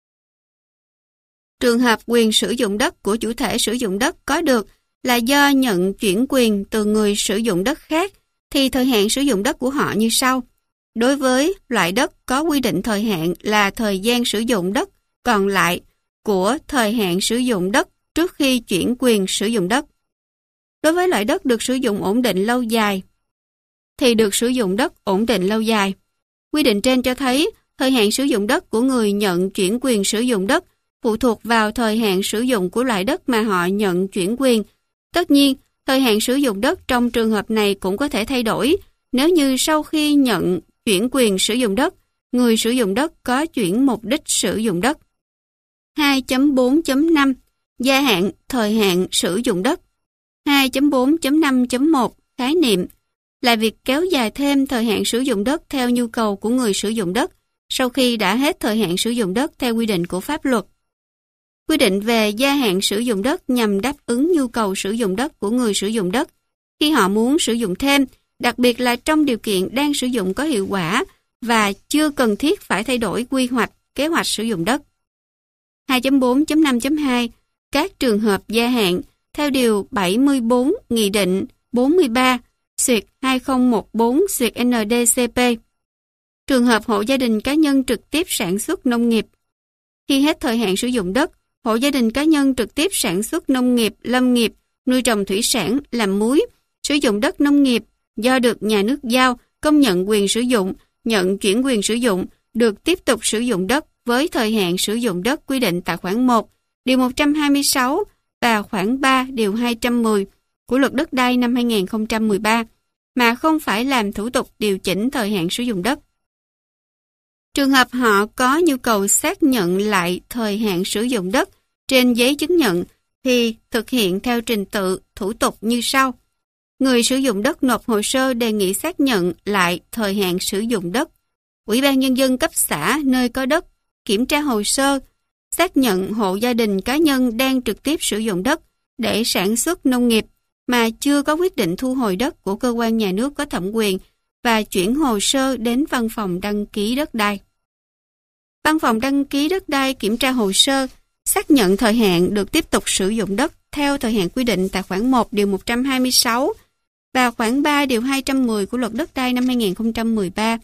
Trường hợp quyền sử dụng đất của chủ thể sử dụng đất có được là do nhận chuyển quyền từ người sử dụng đất khác, thì thời hạn sử dụng đất của họ như sau. Đối với loại đất có quy định thời hạn là thời gian sử dụng đất còn lại của thời hạn sử dụng đất trước khi chuyển quyền sử dụng đất. Đối với loại đất được sử dụng ổn định lâu dài, thì được sử dụng đất ổn định lâu dài. Quy định trên cho thấy thời hạn sử dụng đất của người nhận chuyển quyền sử dụng đất phụ thuộc vào thời hạn sử dụng của loại đất mà họ nhận chuyển quyền. Tất nhiên, thời hạn sử dụng đất trong trường hợp này cũng có thể thay đổi nếu như sau khi nhận chuyển quyền sử dụng đất, người sử dụng đất có chuyển mục đích sử dụng đất. hai chấm bốn chấm năm Gia hạn thời hạn sử dụng đất. hai chấm bốn chấm năm chấm một Khái niệm là việc kéo dài thêm thời hạn sử dụng đất theo nhu cầu của người sử dụng đất sau khi đã hết thời hạn sử dụng đất theo quy định của pháp luật. Quy định về gia hạn sử dụng đất nhằm đáp ứng nhu cầu sử dụng đất của người sử dụng đất khi họ muốn sử dụng thêm, đặc biệt là trong điều kiện đang sử dụng có hiệu quả và chưa cần thiết phải thay đổi quy hoạch, kế hoạch sử dụng đất. hai chấm bốn chấm năm chấm hai Các trường hợp gia hạn theo điều bảy mươi bốn Nghị định bốn mươi ba xuyệt hai không một bốn xuyệt N D C P. Trường hợp hộ gia đình cá nhân trực tiếp sản xuất nông nghiệp. Khi hết thời hạn sử dụng đất, hộ gia đình cá nhân trực tiếp sản xuất nông nghiệp, lâm nghiệp, nuôi trồng thủy sản, làm muối, sử dụng đất nông nghiệp do được nhà nước giao, công nhận quyền sử dụng, nhận chuyển quyền sử dụng, được tiếp tục sử dụng đất với thời hạn sử dụng đất quy định tại khoản một, điều một trăm hai mươi sáu và khoản ba, điều hai trăm mười của Luật Đất đai năm hai nghìn không trăm mười ba, mà không phải làm thủ tục điều chỉnh thời hạn sử dụng đất. Trường hợp họ có nhu cầu xác nhận lại thời hạn sử dụng đất trên giấy chứng nhận thì thực hiện theo trình tự thủ tục như sau. Người sử dụng đất nộp hồ sơ đề nghị xác nhận lại thời hạn sử dụng đất. Ủy ban Nhân dân cấp xã nơi có đất kiểm tra hồ sơ, xác nhận hộ gia đình cá nhân đang trực tiếp sử dụng đất để sản xuất nông nghiệp mà chưa có quyết định thu hồi đất của cơ quan nhà nước có thẩm quyền và chuyển hồ sơ đến văn phòng đăng ký đất đai. Văn phòng đăng ký đất đai kiểm tra hồ sơ, xác nhận thời hạn được tiếp tục sử dụng đất theo thời hạn quy định tại khoản một điều một trăm hai mươi sáu và khoản ba điều hai trăm mười của Luật Đất đai năm hai nghìn không trăm mười ba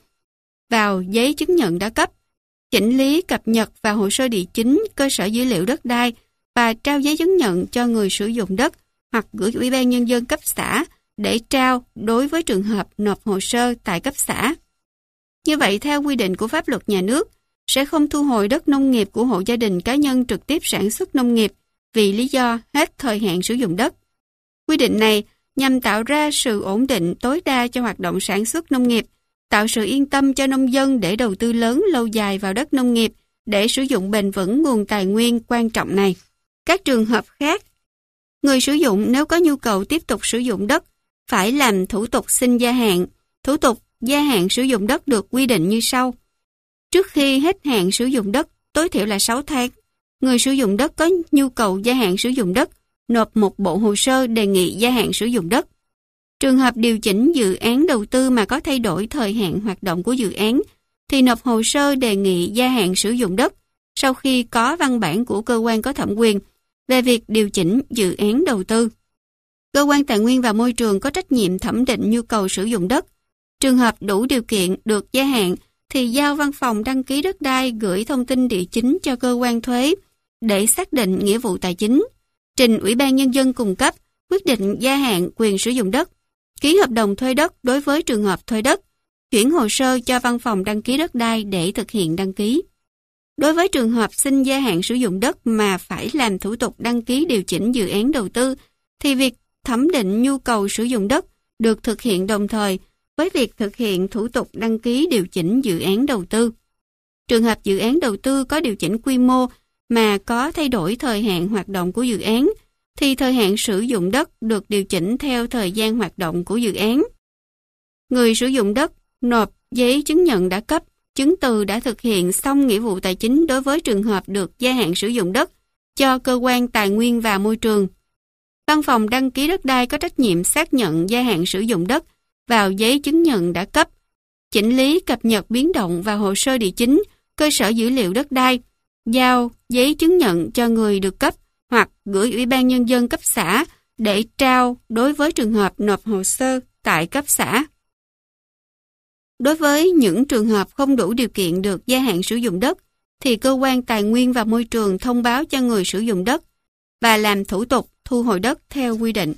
vào giấy chứng nhận đã cấp, chỉnh lý cập nhật vào hồ sơ địa chính cơ sở dữ liệu đất đai và trao giấy chứng nhận cho người sử dụng đất hoặc gửi Ủy ban Nhân dân cấp xã để trao đối với trường hợp nộp hồ sơ tại cấp xã. Như vậy, theo quy định của pháp luật nhà nước, sẽ không thu hồi đất nông nghiệp của hộ gia đình cá nhân trực tiếp sản xuất nông nghiệp vì lý do hết thời hạn sử dụng đất. Quy định này nhằm tạo ra sự ổn định tối đa cho hoạt động sản xuất nông nghiệp, tạo sự yên tâm cho nông dân để đầu tư lớn lâu dài vào đất nông nghiệp để sử dụng bền vững nguồn tài nguyên quan trọng này. Các trường hợp khác, người sử dụng nếu có nhu cầu tiếp tục sử dụng đất phải làm thủ tục xin gia hạn. Thủ tục gia hạn sử dụng đất được quy định như sau. Trước khi hết hạn sử dụng đất, tối thiểu là sáu tháng, người sử dụng đất có nhu cầu gia hạn sử dụng đất nộp một bộ hồ sơ đề nghị gia hạn sử dụng đất. Trường hợp điều chỉnh dự án đầu tư mà có thay đổi thời hạn hoạt động của dự án, thì nộp hồ sơ đề nghị gia hạn sử dụng đất sau khi có văn bản của cơ quan có thẩm quyền về việc điều chỉnh dự án đầu tư. Cơ quan Tài nguyên và Môi trường có trách nhiệm thẩm định nhu cầu sử dụng đất. Trường hợp đủ điều kiện được gia hạn thì giao văn phòng đăng ký đất đai gửi thông tin địa chính cho cơ quan thuế để xác định nghĩa vụ tài chính, trình Ủy ban Nhân dân cung cấp quyết định gia hạn quyền sử dụng đất, ký hợp đồng thuê đất đối với trường hợp thuê đất, chuyển hồ sơ cho văn phòng đăng ký đất đai để thực hiện đăng ký. Đối với trường hợp xin gia hạn sử dụng đất mà phải làm thủ tục đăng ký điều chỉnh dự án đầu tư, thì việc thẩm định nhu cầu sử dụng đất được thực hiện đồng thời với việc thực hiện thủ tục đăng ký điều chỉnh dự án đầu tư. Trường hợp dự án đầu tư có điều chỉnh quy mô mà có thay đổi thời hạn hoạt động của dự án, thì thời hạn sử dụng đất được điều chỉnh theo thời gian hoạt động của dự án. Người sử dụng đất nộp giấy chứng nhận đã cấp, chứng từ đã thực hiện xong nghĩa vụ tài chính đối với trường hợp được gia hạn sử dụng đất cho cơ quan Tài nguyên và Môi trường. Văn phòng đăng ký đất đai có trách nhiệm xác nhận gia hạn sử dụng đất vào giấy chứng nhận đã cấp, chỉnh lý cập nhật biến động vào hồ sơ địa chính, cơ sở dữ liệu đất đai, giao giấy chứng nhận cho người được cấp hoặc gửi Ủy ban Nhân dân cấp xã để trao đối với trường hợp nộp hồ sơ tại cấp xã. Đối với những trường hợp không đủ điều kiện được gia hạn sử dụng đất, thì cơ quan Tài nguyên và Môi trường thông báo cho người sử dụng đất và làm thủ tục thu hồi đất theo quy định.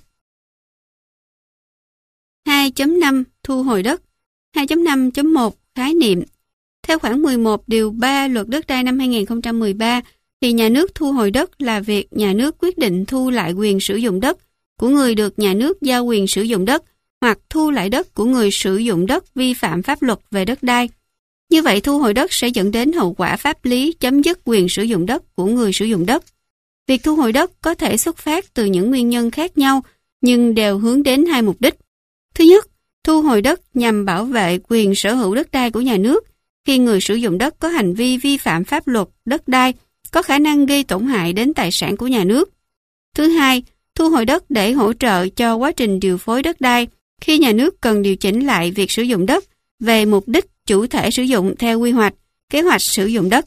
hai chấm năm Thu hồi đất. hai chấm năm chấm một Khái niệm. Theo khoản mười một điều ba Luật Đất đai năm hai nghìn không trăm mười ba, thì nhà nước thu hồi đất là việc nhà nước quyết định thu lại quyền sử dụng đất của người được nhà nước giao quyền sử dụng đất hoặc thu lại đất của người sử dụng đất vi phạm pháp luật về đất đai. Như vậy, thu hồi đất sẽ dẫn đến hậu quả pháp lý chấm dứt quyền sử dụng đất của người sử dụng đất. Việc thu hồi đất có thể xuất phát từ những nguyên nhân khác nhau, nhưng đều hướng đến hai mục đích. Thứ nhất, thu hồi đất nhằm bảo vệ quyền sở hữu đất đai của nhà nước khi người sử dụng đất có hành vi vi phạm pháp luật đất đai, có khả năng gây tổn hại đến tài sản của nhà nước. Thứ hai, thu hồi đất để hỗ trợ cho quá trình điều phối đất đai khi nhà nước cần điều chỉnh lại việc sử dụng đất về mục đích chủ thể sử dụng theo quy hoạch, kế hoạch sử dụng đất.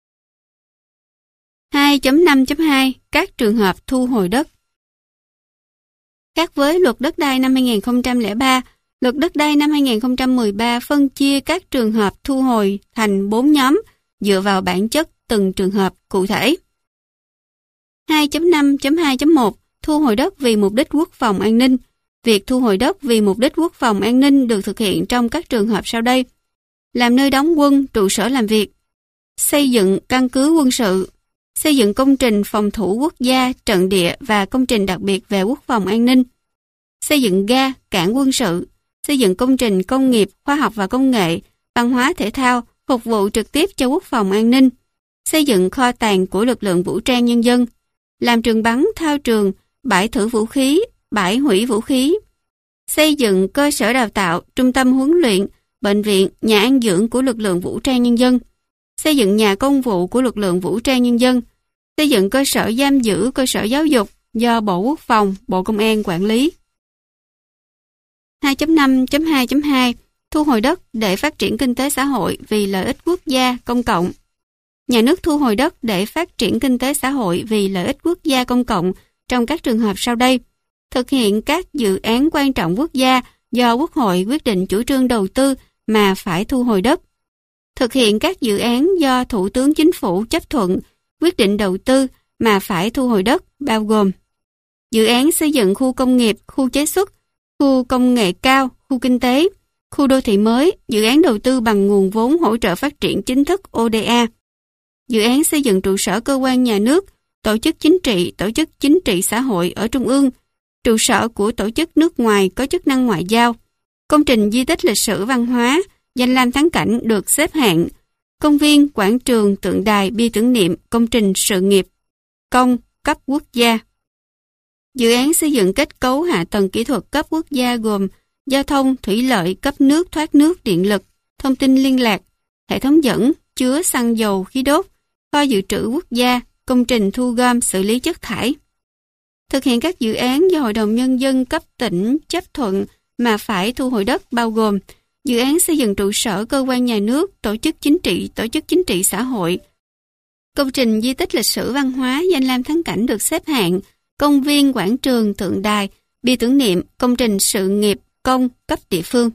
hai chấm năm chấm hai Các trường hợp thu hồi đất. Khác với Luật Đất đai năm hai nghìn không trăm lẻ ba, Luật Đất đai năm hai nghìn không trăm mười ba phân chia các trường hợp thu hồi thành bốn nhóm dựa vào bản chất từng trường hợp cụ thể. hai chấm năm chấm hai chấm một Thu hồi đất vì mục đích quốc phòng an ninh. Việc thu hồi đất vì mục đích quốc phòng an ninh được thực hiện trong các trường hợp sau đây: làm nơi đóng quân, trụ sở làm việc, xây dựng căn cứ quân sự, xây dựng công trình phòng thủ quốc gia, trận địa và công trình đặc biệt về quốc phòng an ninh, xây dựng ga, cảng quân sự, xây dựng công trình công nghiệp, khoa học và công nghệ, văn hóa thể thao, phục vụ trực tiếp cho quốc phòng an ninh, xây dựng kho tàng của lực lượng vũ trang nhân dân, làm trường bắn, thao trường, bãi thử vũ khí, bãi hủy vũ khí, xây dựng cơ sở đào tạo, trung tâm huấn luyện, bệnh viện, nhà an dưỡng của lực lượng vũ trang nhân dân, xây dựng nhà công vụ của lực lượng vũ trang nhân dân, xây dựng cơ sở giam giữ, cơ sở giáo dục do Bộ Quốc phòng, Bộ Công an quản lý. hai chấm năm chấm hai chấm hai Thu hồi đất để phát triển kinh tế xã hội vì lợi ích quốc gia công cộng. Nhà nước thu hồi đất để phát triển kinh tế xã hội vì lợi ích quốc gia công cộng trong các trường hợp sau đây: thực hiện các dự án quan trọng quốc gia do Quốc hội quyết định chủ trương đầu tư mà phải thu hồi đất. Thực hiện các dự án do Thủ tướng Chính phủ chấp thuận quyết định đầu tư mà phải thu hồi đất, bao gồm dự án xây dựng khu công nghiệp, khu chế xuất, khu công nghệ cao, khu kinh tế, khu đô thị mới, dự án đầu tư bằng nguồn vốn hỗ trợ phát triển chính thức O D A, dự án xây dựng trụ sở cơ quan nhà nước, tổ chức chính trị, tổ chức chính trị xã hội ở Trung ương, trụ sở của tổ chức nước ngoài có chức năng ngoại giao, công trình di tích lịch sử văn hóa, danh lam thắng cảnh được xếp hạng, công viên, quảng trường, tượng đài, bia tưởng niệm, công trình sự nghiệp công cấp quốc gia. Dự án xây dựng kết cấu hạ tầng kỹ thuật cấp quốc gia gồm giao thông, thủy lợi, cấp nước, thoát nước, điện lực, thông tin liên lạc, hệ thống dẫn, chứa xăng dầu, khí đốt, kho dự trữ quốc gia, công trình thu gom, xử lý chất thải. Thực hiện các dự án do Hội đồng Nhân dân cấp tỉnh chấp thuận mà phải thu hồi đất, bao gồm dự án xây dựng trụ sở cơ quan nhà nước, tổ chức chính trị, tổ chức chính trị xã hội, công trình di tích lịch sử văn hóa, danh lam thắng cảnh được xếp hạng, công viên, quảng trường, tượng đài, bia tưởng niệm, công trình sự nghiệp công cấp địa phương.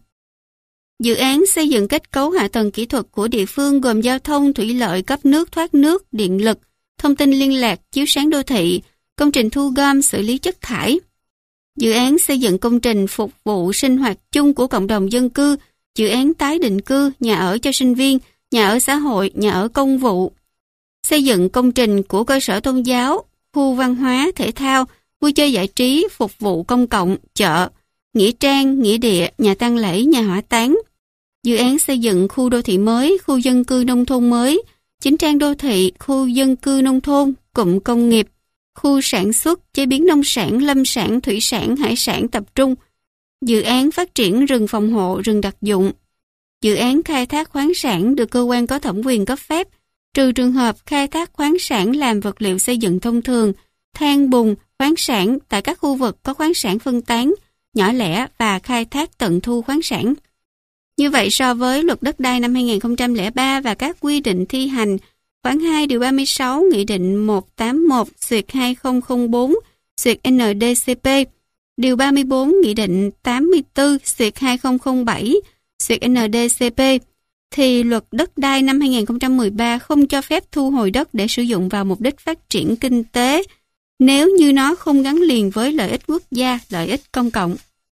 Dự án xây dựng kết cấu hạ tầng kỹ thuật của địa phương gồm giao thông, thủy lợi, cấp nước, thoát nước, điện lực, thông tin liên lạc, chiếu sáng đô thị, công trình thu gom, xử lý chất thải. Dự án xây dựng công trình phục vụ sinh hoạt chung của cộng đồng dân cư, dự án tái định cư, nhà ở cho sinh viên, nhà ở xã hội, nhà ở công vụ. Xây dựng công trình của cơ sở tôn giáo, khu văn hóa, thể thao, vui chơi giải trí, phục vụ công cộng, chợ, nghĩa trang, nghĩa địa, nhà tang lễ, nhà hỏa táng. Dự án xây dựng khu đô thị mới, khu dân cư nông thôn mới, chỉnh trang đô thị, khu dân cư nông thôn, cụm công nghiệp, khu sản xuất, chế biến nông sản, lâm sản, thủy sản, hải sản tập trung. Dự án phát triển rừng phòng hộ, rừng đặc dụng. Dự án khai thác khoáng sản được cơ quan có thẩm quyền cấp phép, trừ trường hợp khai thác khoáng sản làm vật liệu xây dựng thông thường, than bùn, khoáng sản tại các khu vực có khoáng sản phân tán, nhỏ lẻ và khai thác tận thu khoáng sản. Như vậy, so với luật đất đai năm hai nghìn không trăm lẻ ba và các quy định thi hành, khoản hai điều ba mươi sáu Nghị định một trăm tám mươi mốt xuyệt hai nghìn không trăm bốn xuyệt N D C P, điều ba mươi bốn Nghị định tám mươi tư xuyệt hai nghìn không trăm bảy xuyệt N D C P, thì luật đất đai năm hai nghìn không trăm mười ba không cho phép thu hồi đất để sử dụng vào mục đích phát triển kinh tế nếu như nó không gắn liền với lợi ích quốc gia, lợi ích công cộng.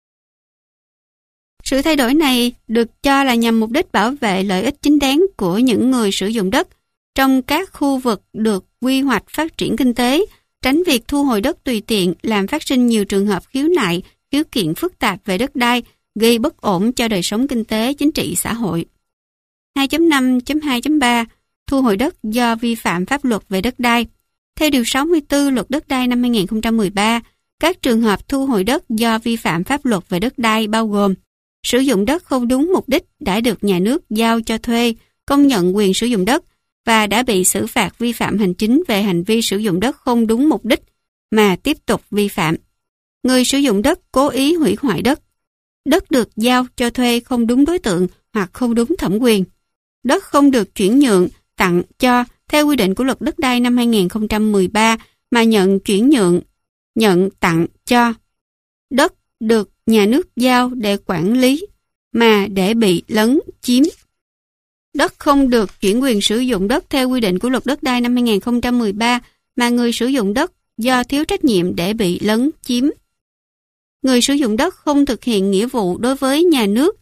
Sự thay đổi này được cho là nhằm mục đích bảo vệ lợi ích chính đáng của những người sử dụng đất trong các khu vực được quy hoạch phát triển kinh tế, tránh việc thu hồi đất tùy tiện làm phát sinh nhiều trường hợp khiếu nại, khiếu kiện phức tạp về đất đai, gây bất ổn cho đời sống kinh tế, chính trị, xã hội. hai chấm năm chấm hai chấm ba Thu hồi đất do vi phạm pháp luật về đất đai. Theo điều sáu mươi tư Luật đất đai năm hai nghìn không trăm mười ba, các trường hợp thu hồi đất do vi phạm pháp luật về đất đai bao gồm sử dụng đất không đúng mục đích đã được nhà nước giao cho thuê, công nhận quyền sử dụng đất và đã bị xử phạt vi phạm hành chính về hành vi sử dụng đất không đúng mục đích mà tiếp tục vi phạm. Người sử dụng đất cố ý hủy hoại đất. Đất được giao cho thuê không đúng đối tượng hoặc không đúng thẩm quyền. Đất không được chuyển nhượng, tặng cho theo quy định của Luật đất đai năm hai nghìn không trăm mười ba mà nhận chuyển nhượng, nhận tặng cho. Đất được nhà nước giao để quản lý mà để bị lấn chiếm. Đất không được chuyển quyền sử dụng đất theo quy định của Luật đất đai năm hai nghìn không trăm mười ba mà người sử dụng đất do thiếu trách nhiệm để bị lấn chiếm. Người sử dụng đất không thực hiện nghĩa vụ đối với nhà nước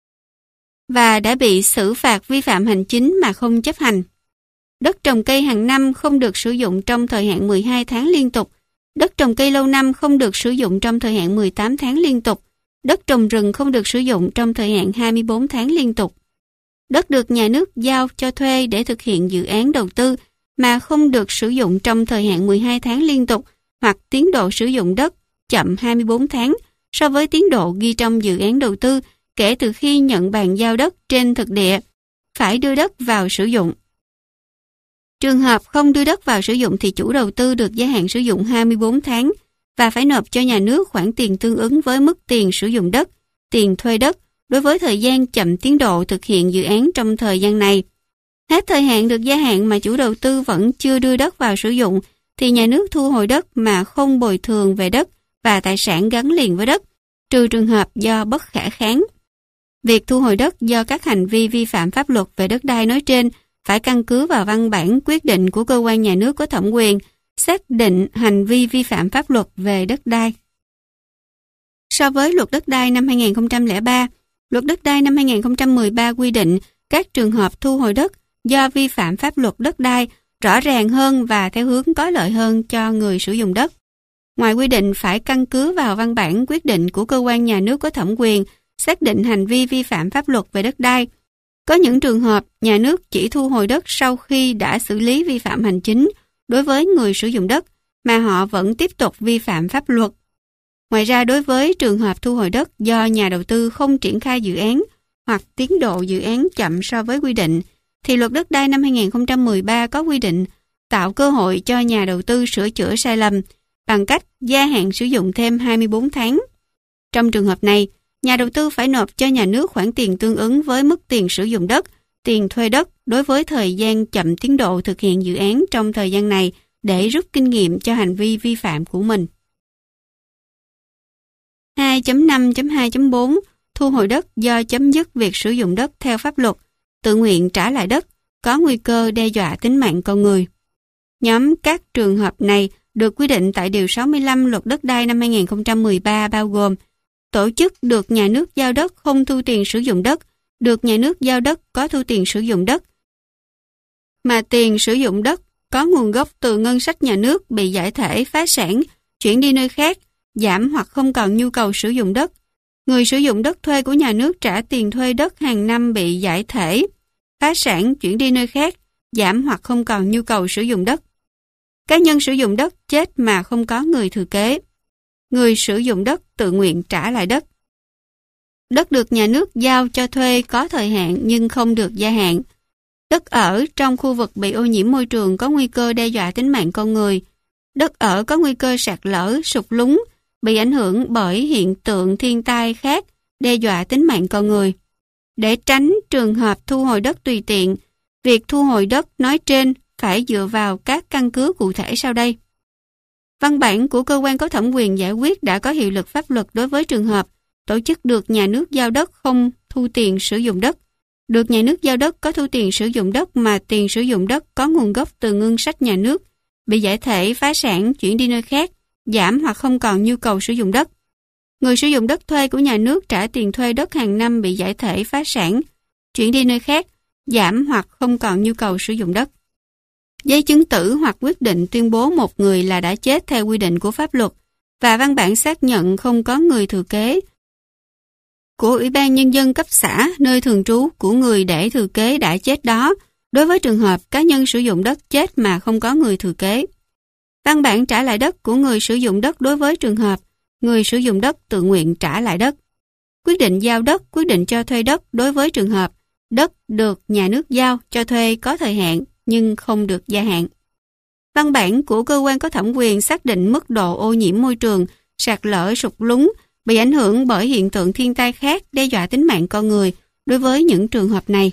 và đã bị xử phạt vi phạm hành chính mà không chấp hành. Đất trồng cây hàng năm không được sử dụng trong thời hạn mười hai tháng liên tục. Đất trồng cây lâu năm không được sử dụng trong thời hạn mười tám tháng liên tục. Đất trồng rừng không được sử dụng trong thời hạn hai mươi bốn tháng liên tục. Đất được nhà nước giao cho thuê để thực hiện dự án đầu tư mà không được sử dụng trong thời hạn mười hai tháng liên tục hoặc tiến độ sử dụng đất chậm hai mươi bốn tháng so với tiến độ ghi trong dự án đầu tư kể từ khi nhận bàn giao đất trên thực địa, phải đưa đất vào sử dụng. Trường hợp không đưa đất vào sử dụng thì chủ đầu tư được gia hạn sử dụng hai mươi bốn tháng và phải nộp cho nhà nước khoản tiền tương ứng với mức tiền sử dụng đất tiền thuê đất đối với thời gian chậm tiến độ thực hiện dự án trong thời gian này. Hết thời hạn được gia hạn mà chủ đầu tư vẫn chưa đưa đất vào sử dụng, thì nhà nước thu hồi đất mà không bồi thường về đất và tài sản gắn liền với đất, trừ trường hợp do bất khả kháng. Việc thu hồi đất do các hành vi vi phạm pháp luật về đất đai nói trên phải căn cứ vào văn bản quyết định của cơ quan nhà nước có thẩm quyền xác định hành vi vi phạm pháp luật về đất đai. So với luật đất đai năm hai nghìn không trăm lẻ ba, luật đất đai năm hai nghìn không trăm mười ba quy định các trường hợp thu hồi đất do vi phạm pháp luật đất đai rõ ràng hơn và theo hướng có lợi hơn cho người sử dụng đất. Ngoài quy định phải căn cứ vào văn bản quyết định của cơ quan nhà nước có thẩm quyền xác định hành vi vi phạm pháp luật về đất đai, có những trường hợp nhà nước chỉ thu hồi đất sau khi đã xử lý vi phạm hành chính đối với người sử dụng đất mà họ vẫn tiếp tục vi phạm pháp luật. Ngoài ra, đối với trường hợp thu hồi đất do nhà đầu tư không triển khai dự án hoặc tiến độ dự án chậm so với quy định, thì luật đất đai năm hai nghìn không trăm mười ba có quy định tạo cơ hội cho nhà đầu tư sửa chữa sai lầm bằng cách gia hạn sử dụng thêm hai mươi bốn tháng. Trong trường hợp này, nhà đầu tư phải nộp cho nhà nước khoản tiền tương ứng với mức tiền sử dụng đất, tiền thuê đất đối với thời gian chậm tiến độ thực hiện dự án trong thời gian này để rút kinh nghiệm cho hành vi vi phạm của mình. hai chấm năm chấm hai chấm bốn Thu hồi đất do chấm dứt việc sử dụng đất theo pháp luật, tự nguyện trả lại đất, có nguy cơ đe dọa tính mạng con người. Nhóm các trường hợp này được quy định tại Điều sáu mươi lăm Luật Đất đai năm hai nghìn không trăm mười ba bao gồm tổ chức được nhà nước giao đất không thu tiền sử dụng đất, được nhà nước giao đất có thu tiền sử dụng đất, mà tiền sử dụng đất có nguồn gốc từ ngân sách nhà nước bị giải thể, phá sản, chuyển đi nơi khác, giảm hoặc không còn nhu cầu sử dụng đất. Người sử dụng đất thuê của nhà nước trả tiền thuê đất hàng năm bị giải thể, phá sản, chuyển đi nơi khác, giảm hoặc không còn nhu cầu sử dụng đất. Cá nhân sử dụng đất chết mà không có người thừa kế. Người sử dụng đất tự nguyện trả lại đất. Đất được nhà nước giao cho thuê có thời hạn nhưng không được gia hạn. Đất ở trong khu vực bị ô nhiễm môi trường có nguy cơ đe dọa tính mạng con người. Đất ở có nguy cơ sạt lở, sụt lún, bị ảnh hưởng bởi hiện tượng thiên tai khác, đe dọa tính mạng con người. Để tránh trường hợp thu hồi đất tùy tiện, việc thu hồi đất nói trên phải dựa vào các căn cứ cụ thể sau đây. Văn bản của cơ quan có thẩm quyền giải quyết đã có hiệu lực pháp luật đối với trường hợp tổ chức được nhà nước giao đất không thu tiền sử dụng đất, được nhà nước giao đất có thu tiền sử dụng đất mà tiền sử dụng đất có nguồn gốc từ ngân sách nhà nước, bị giải thể, phá sản, chuyển đi nơi khác, giảm hoặc không còn nhu cầu sử dụng đất. Người sử dụng đất thuê của nhà nước trả tiền thuê đất hàng năm bị giải thể, phá sản, chuyển đi nơi khác, giảm hoặc không còn nhu cầu sử dụng đất. Giấy chứng tử hoặc quyết định tuyên bố một người là đã chết theo quy định của pháp luật và văn bản xác nhận không có người thừa kế của Ủy ban Nhân dân cấp xã nơi thường trú của người để thừa kế đã chết đó đối với trường hợp cá nhân sử dụng đất chết mà không có người thừa kế. Văn bản trả lại đất của người sử dụng đất đối với trường hợp người sử dụng đất tự nguyện trả lại đất. Quyết định giao đất, quyết định cho thuê đất đối với trường hợp đất được nhà nước giao cho thuê có thời hạn nhưng không được gia hạn. Văn bản của cơ quan có thẩm quyền xác định mức độ ô nhiễm môi trường, sạt lở, sụt lún, bị ảnh hưởng bởi hiện tượng thiên tai khác đe dọa tính mạng con người đối với những trường hợp này.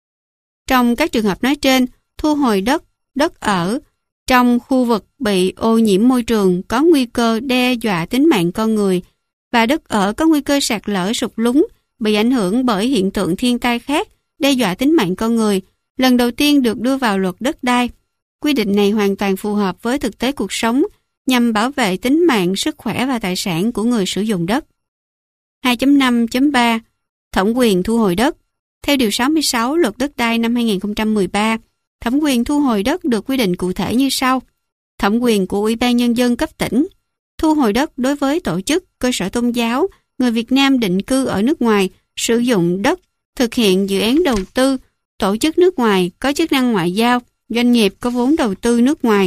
Trong các trường hợp nói trên, thu hồi đất, đất ở trong khu vực bị ô nhiễm môi trường có nguy cơ đe dọa tính mạng con người và đất ở có nguy cơ sạt lở, sụt lún, bị ảnh hưởng bởi hiện tượng thiên tai khác đe dọa tính mạng con người, lần đầu tiên được đưa vào luật đất đai. Quy định này hoàn toàn phù hợp với thực tế cuộc sống nhằm bảo vệ tính mạng, sức khỏe và tài sản của người sử dụng đất. hai chấm năm chấm ba Thẩm quyền thu hồi đất. Theo Điều sáu mươi sáu Luật Đất đai năm hai nghìn không trăm mười ba, thẩm quyền thu hồi đất được quy định cụ thể như sau. Thẩm quyền của Ủy ban Nhân dân cấp tỉnh. Thu hồi đất đối với tổ chức, cơ sở tôn giáo, người Việt Nam định cư ở nước ngoài, sử dụng đất, thực hiện dự án đầu tư, tổ chức nước ngoài có chức năng ngoại giao, doanh nghiệp có vốn đầu tư nước ngoài.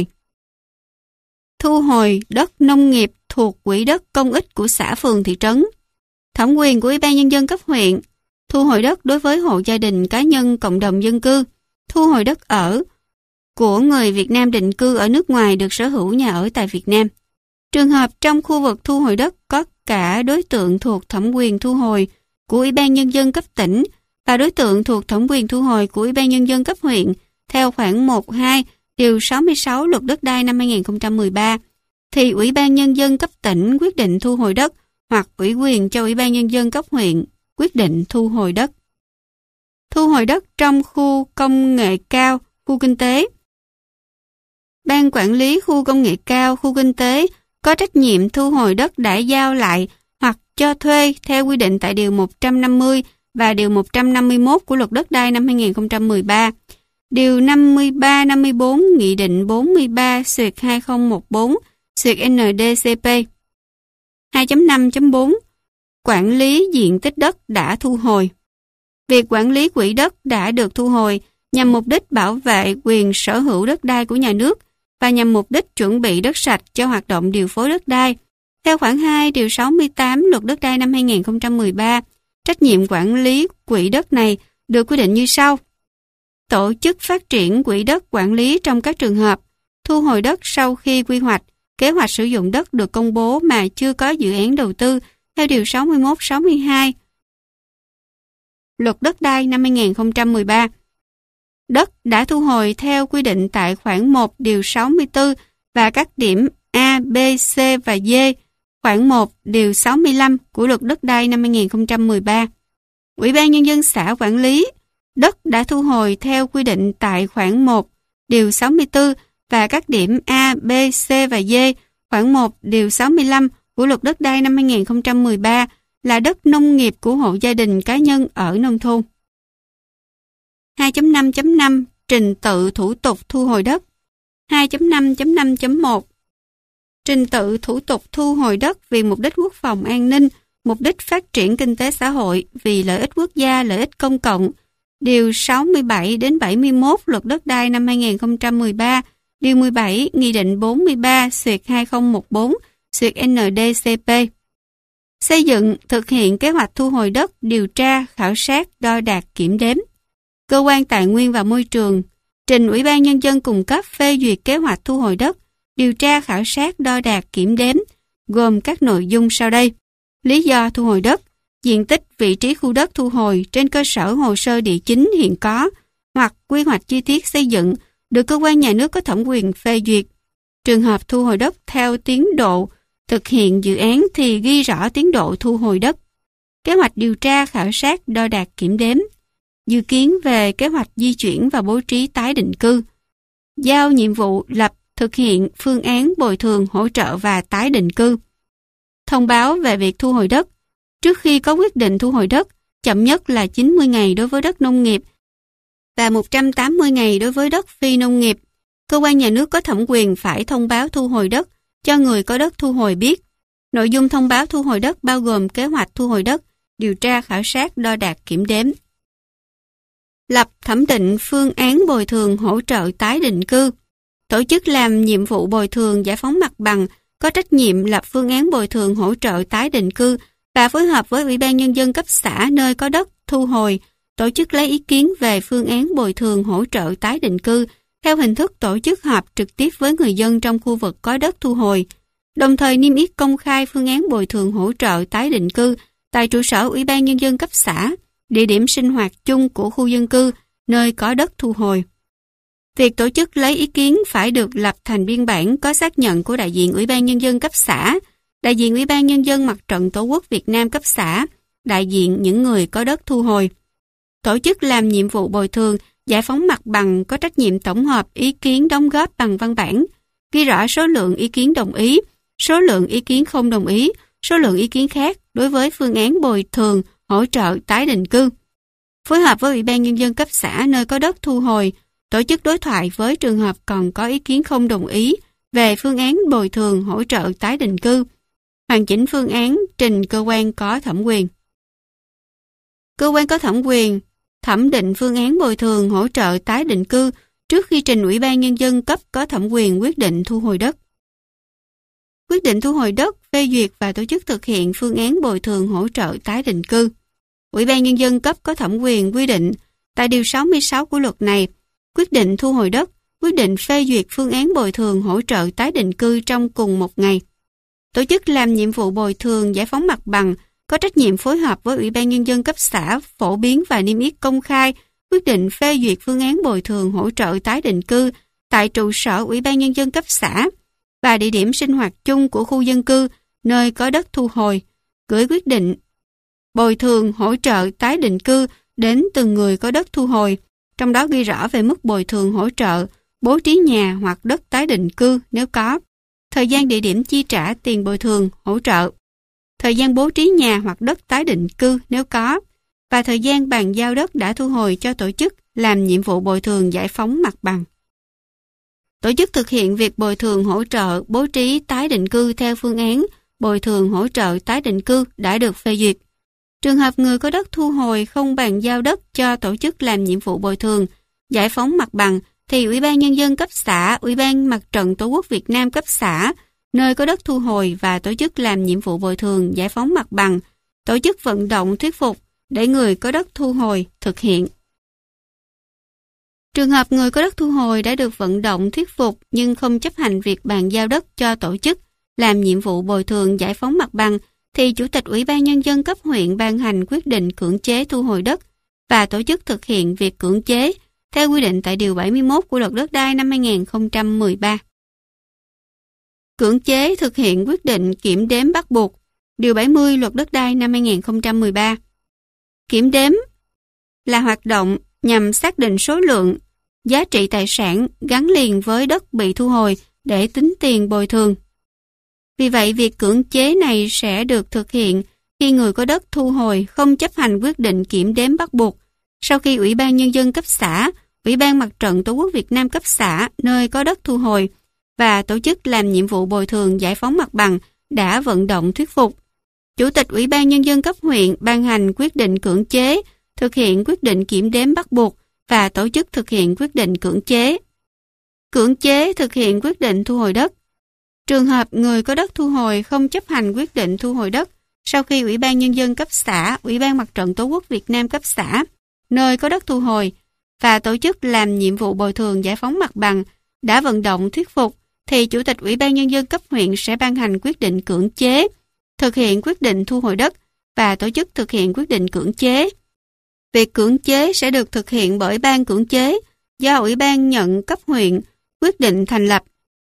Thu hồi đất nông nghiệp thuộc quỹ đất công ích của xã phường thị trấn. Thẩm quyền của Ủy ban Nhân dân cấp huyện. Thu hồi đất đối với hộ gia đình, cá nhân, cộng đồng dân cư. Thu hồi đất ở của người Việt Nam định cư ở nước ngoài được sở hữu nhà ở tại Việt Nam. Trường hợp trong khu vực thu hồi đất có cả đối tượng thuộc thẩm quyền thu hồi của Ủy ban Nhân dân cấp tỉnh và đối tượng thuộc thẩm quyền thu hồi của Ủy ban Nhân dân cấp huyện theo khoản một hai điều sáu mươi sáu Luật Đất đai năm hai nghìn không trăm mười ba, thì Ủy ban Nhân dân cấp tỉnh quyết định thu hồi đất hoặc ủy quyền cho Ủy ban Nhân dân cấp huyện quyết định thu hồi đất. Thu hồi đất trong khu công nghệ cao, khu kinh tế. Ban quản lý khu công nghệ cao, khu kinh tế có trách nhiệm thu hồi đất đã giao lại hoặc cho thuê theo quy định tại Điều một trăm năm mươi và Điều một trăm năm mươi mốt của Luật Đất đai năm hai nghìn không trăm mười ba, Điều năm mươi ba năm mươi bốn Nghị định bốn mươi ba xuyệt hai không một bốn xuyệt N D C P. hai chấm năm chấm bốn Quản lý diện tích đất đã thu hồi. Việc quản lý quỹ đất đã được thu hồi nhằm mục đích bảo vệ quyền sở hữu đất đai của nhà nước và nhằm mục đích chuẩn bị đất sạch cho hoạt động điều phối đất đai. Theo khoản hai điều sáu mươi tám Luật Đất đai năm hai nghìn không trăm mười ba, trách nhiệm quản lý quỹ đất này được quy định như sau. Tổ chức phát triển quỹ đất quản lý trong các trường hợp thu hồi đất sau khi quy hoạch, kế hoạch sử dụng đất được công bố mà chưa có dự án đầu tư theo Điều sáu mươi mốt sáu mươi hai Luật Đất đai năm hai nghìn không trăm mười ba. Đất đã thu hồi theo quy định tại khoản một Điều sáu mươi tư và các điểm A, B, C và D, khoản một Điều sáu mươi lăm của Luật Đất đai năm hai nghìn không trăm mười ba. Ủy ban Nhân dân xã quản lý đất đã thu hồi theo quy định tại khoản một Điều sáu mươi tư và các điểm A, B, C và D, khoản một Điều sáu mươi lăm của Luật Đất đai năm hai nghìn không trăm mười ba là đất nông nghiệp của hộ gia đình cá nhân ở nông thôn. hai chấm năm chấm năm Trình tự thủ tục thu hồi đất. hai chấm năm chấm năm chấm một Trình tự thủ tục thu hồi đất vì mục đích quốc phòng an ninh, mục đích phát triển kinh tế xã hội, vì lợi ích quốc gia, lợi ích công cộng. Điều sáu mươi bảy đến bảy mươi mốt Luật Đất đai năm hai nghìn không trăm mười ba, Điều mười bảy Nghị định bốn mươi ba xuyệt hai không một bốn xuyệt N D C P. Xây dựng, thực hiện kế hoạch thu hồi đất, điều tra, khảo sát, đo đạc, kiểm đếm. Cơ quan Tài nguyên và Môi trường trình Ủy ban Nhân dân cung cấp phê duyệt kế hoạch thu hồi đất, điều tra, khảo sát, đo đạc, kiểm đếm, gồm các nội dung sau đây. Lý do thu hồi đất, diện tích, vị trí khu đất thu hồi trên cơ sở hồ sơ địa chính hiện có hoặc quy hoạch chi tiết xây dựng được cơ quan nhà nước có thẩm quyền phê duyệt. Trường hợp thu hồi đất theo tiến độ thực hiện dự án thì ghi rõ tiến độ thu hồi đất. Kế hoạch điều tra, khảo sát, đo đạc, kiểm đếm. Dự kiến về kế hoạch di chuyển và bố trí tái định cư. Giao nhiệm vụ lập, thực hiện phương án bồi thường, hỗ trợ và tái định cư. Thông báo về việc thu hồi đất. Trước khi có quyết định thu hồi đất, chậm nhất là chín mươi ngày đối với đất nông nghiệp và một trăm tám mươi ngày đối với đất phi nông nghiệp. Cơ quan nhà nước có thẩm quyền phải thông báo thu hồi đất cho người có đất thu hồi biết. Nội dung thông báo thu hồi đất bao gồm kế hoạch thu hồi đất, điều tra, khảo sát, đo đạc, kiểm đếm. Lập, thẩm định phương án bồi thường, hỗ trợ tái định cư. Tổ chức làm nhiệm vụ bồi thường, giải phóng mặt bằng có trách nhiệm lập phương án bồi thường, hỗ trợ tái định cư và phối hợp với Ủy ban Nhân dân cấp xã nơi có đất thu hồi, tổ chức lấy ý kiến về phương án bồi thường, hỗ trợ tái định cư theo hình thức tổ chức họp trực tiếp với người dân trong khu vực có đất thu hồi, đồng thời niêm yết công khai phương án bồi thường, hỗ trợ tái định cư tại trụ sở Ủy ban Nhân dân cấp xã, địa điểm sinh hoạt chung của khu dân cư nơi có đất thu hồi. Việc tổ chức lấy ý kiến phải được lập thành biên bản có xác nhận của đại diện Ủy ban Nhân dân cấp xã, đại diện Ủy ban Nhân dân Mặt trận Tổ quốc Việt Nam cấp xã, đại diện những người có đất thu hồi. Tổ chức làm nhiệm vụ bồi thường, giải phóng mặt bằng có trách nhiệm tổng hợp ý kiến đóng góp bằng văn bản, ghi rõ số lượng ý kiến đồng ý, số lượng ý kiến không đồng ý, số lượng ý kiến khác đối với phương án bồi thường, hỗ trợ tái định cư. Phối hợp với Ủy ban Nhân dân cấp xã nơi có đất thu hồi, tổ chức đối thoại với trường hợp còn có ý kiến không đồng ý về phương án bồi thường, hỗ trợ tái định cư, hoàn chỉnh phương án trình cơ quan có thẩm quyền. Cơ quan có thẩm quyền thẩm định phương án bồi thường, hỗ trợ tái định cư trước khi trình Ủy ban Nhân dân cấp có thẩm quyền quyết định thu hồi đất. Quyết định thu hồi đất, phê duyệt và tổ chức thực hiện phương án bồi thường, hỗ trợ tái định cư. Ủy ban Nhân dân cấp có thẩm quyền quy định tại Điều sáu mươi sáu của luật này, quyết định thu hồi đất, quyết định phê duyệt phương án bồi thường, hỗ trợ tái định cư trong cùng một ngày. Tổ chức làm nhiệm vụ bồi thường giải phóng mặt bằng có trách nhiệm phối hợp với Ủy ban Nhân dân cấp xã phổ biến và niêm yết công khai quyết định phê duyệt phương án bồi thường hỗ trợ tái định cư tại trụ sở Ủy ban Nhân dân cấp xã và địa điểm sinh hoạt chung của khu dân cư nơi có đất thu hồi, gửi quyết định bồi thường hỗ trợ tái định cư đến từng người có đất thu hồi, trong đó ghi rõ về mức bồi thường hỗ trợ, bố trí nhà hoặc đất tái định cư nếu có, thời gian địa điểm chi trả tiền bồi thường hỗ trợ, thời gian bố trí nhà hoặc đất tái định cư nếu có, và thời gian bàn giao đất đã thu hồi cho tổ chức làm nhiệm vụ bồi thường giải phóng mặt bằng. Tổ chức thực hiện việc bồi thường hỗ trợ bố trí tái định cư theo phương án bồi thường hỗ trợ tái định cư đã được phê duyệt. Trường hợp người có đất thu hồi không bàn giao đất cho tổ chức làm nhiệm vụ bồi thường giải phóng mặt bằng thì Ủy ban Nhân dân cấp xã, Ủy ban Mặt trận Tổ quốc Việt Nam cấp xã, nơi có đất thu hồi và tổ chức làm nhiệm vụ bồi thường giải phóng mặt bằng, tổ chức vận động thuyết phục để người có đất thu hồi thực hiện. Trường hợp người có đất thu hồi đã được vận động thuyết phục nhưng không chấp hành việc bàn giao đất cho tổ chức làm nhiệm vụ bồi thường giải phóng mặt bằng thì Chủ tịch Ủy ban Nhân dân cấp huyện ban hành quyết định cưỡng chế thu hồi đất và tổ chức thực hiện việc cưỡng chế theo quy định tại Điều bảy mươi mốt của Luật Đất đai năm hai nghìn không trăm mười ba. Cưỡng chế thực hiện quyết định kiểm đếm bắt buộc, Điều bảy mươi Luật Đất đai năm hai nghìn không trăm mười ba. Kiểm đếm là hoạt động nhằm xác định số lượng, giá trị tài sản gắn liền với đất bị thu hồi để tính tiền bồi thường. Vì vậy, việc cưỡng chế này sẽ được thực hiện khi người có đất thu hồi không chấp hành quyết định kiểm đếm bắt buộc, sau khi Ủy ban Nhân dân cấp xã, Ủy ban Mặt trận Tổ quốc Việt Nam cấp xã nơi có đất thu hồi và tổ chức làm nhiệm vụ bồi thường giải phóng mặt bằng đã vận động thuyết phục. Chủ tịch Ủy ban Nhân dân cấp huyện ban hành quyết định cưỡng chế, thực hiện quyết định kiểm đếm bắt buộc và tổ chức thực hiện quyết định cưỡng chế. Cưỡng chế thực hiện quyết định thu hồi đất. Trường hợp người có đất thu hồi không chấp hành quyết định thu hồi đất sau khi Ủy ban Nhân dân cấp xã, Ủy ban Mặt trận Tổ quốc Việt Nam cấp xã, nơi có đất thu hồi và tổ chức làm nhiệm vụ bồi thường giải phóng mặt bằng đã vận động thuyết phục thì Chủ tịch Ủy ban Nhân dân cấp huyện sẽ ban hành quyết định cưỡng chế, thực hiện quyết định thu hồi đất và tổ chức thực hiện quyết định cưỡng chế. Việc cưỡng chế sẽ được thực hiện bởi ban cưỡng chế do Ủy ban nhận cấp huyện quyết định thành lập.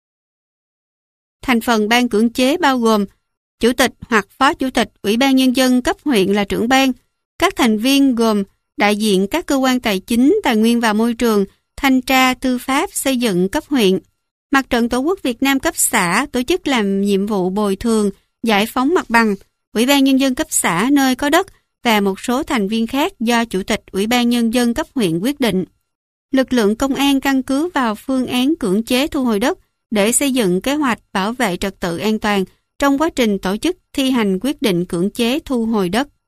Thành phần ban cưỡng chế bao gồm Chủ tịch hoặc Phó Chủ tịch Ủy ban Nhân dân cấp huyện là trưởng ban. Các thành viên gồm đại diện các cơ quan tài chính, tài nguyên và môi trường, thanh tra, tư pháp, xây dựng cấp huyện. Mặt trận Tổ quốc Việt Nam cấp xã tổ chức làm nhiệm vụ bồi thường, giải phóng mặt bằng, Ủy ban Nhân dân cấp xã nơi có đất và một số thành viên khác do Chủ tịch Ủy ban Nhân dân cấp huyện quyết định. Lực lượng công an căn cứ vào phương án cưỡng chế thu hồi đất để xây dựng kế hoạch bảo vệ trật tự an toàn trong quá trình tổ chức thi hành quyết định cưỡng chế thu hồi đất.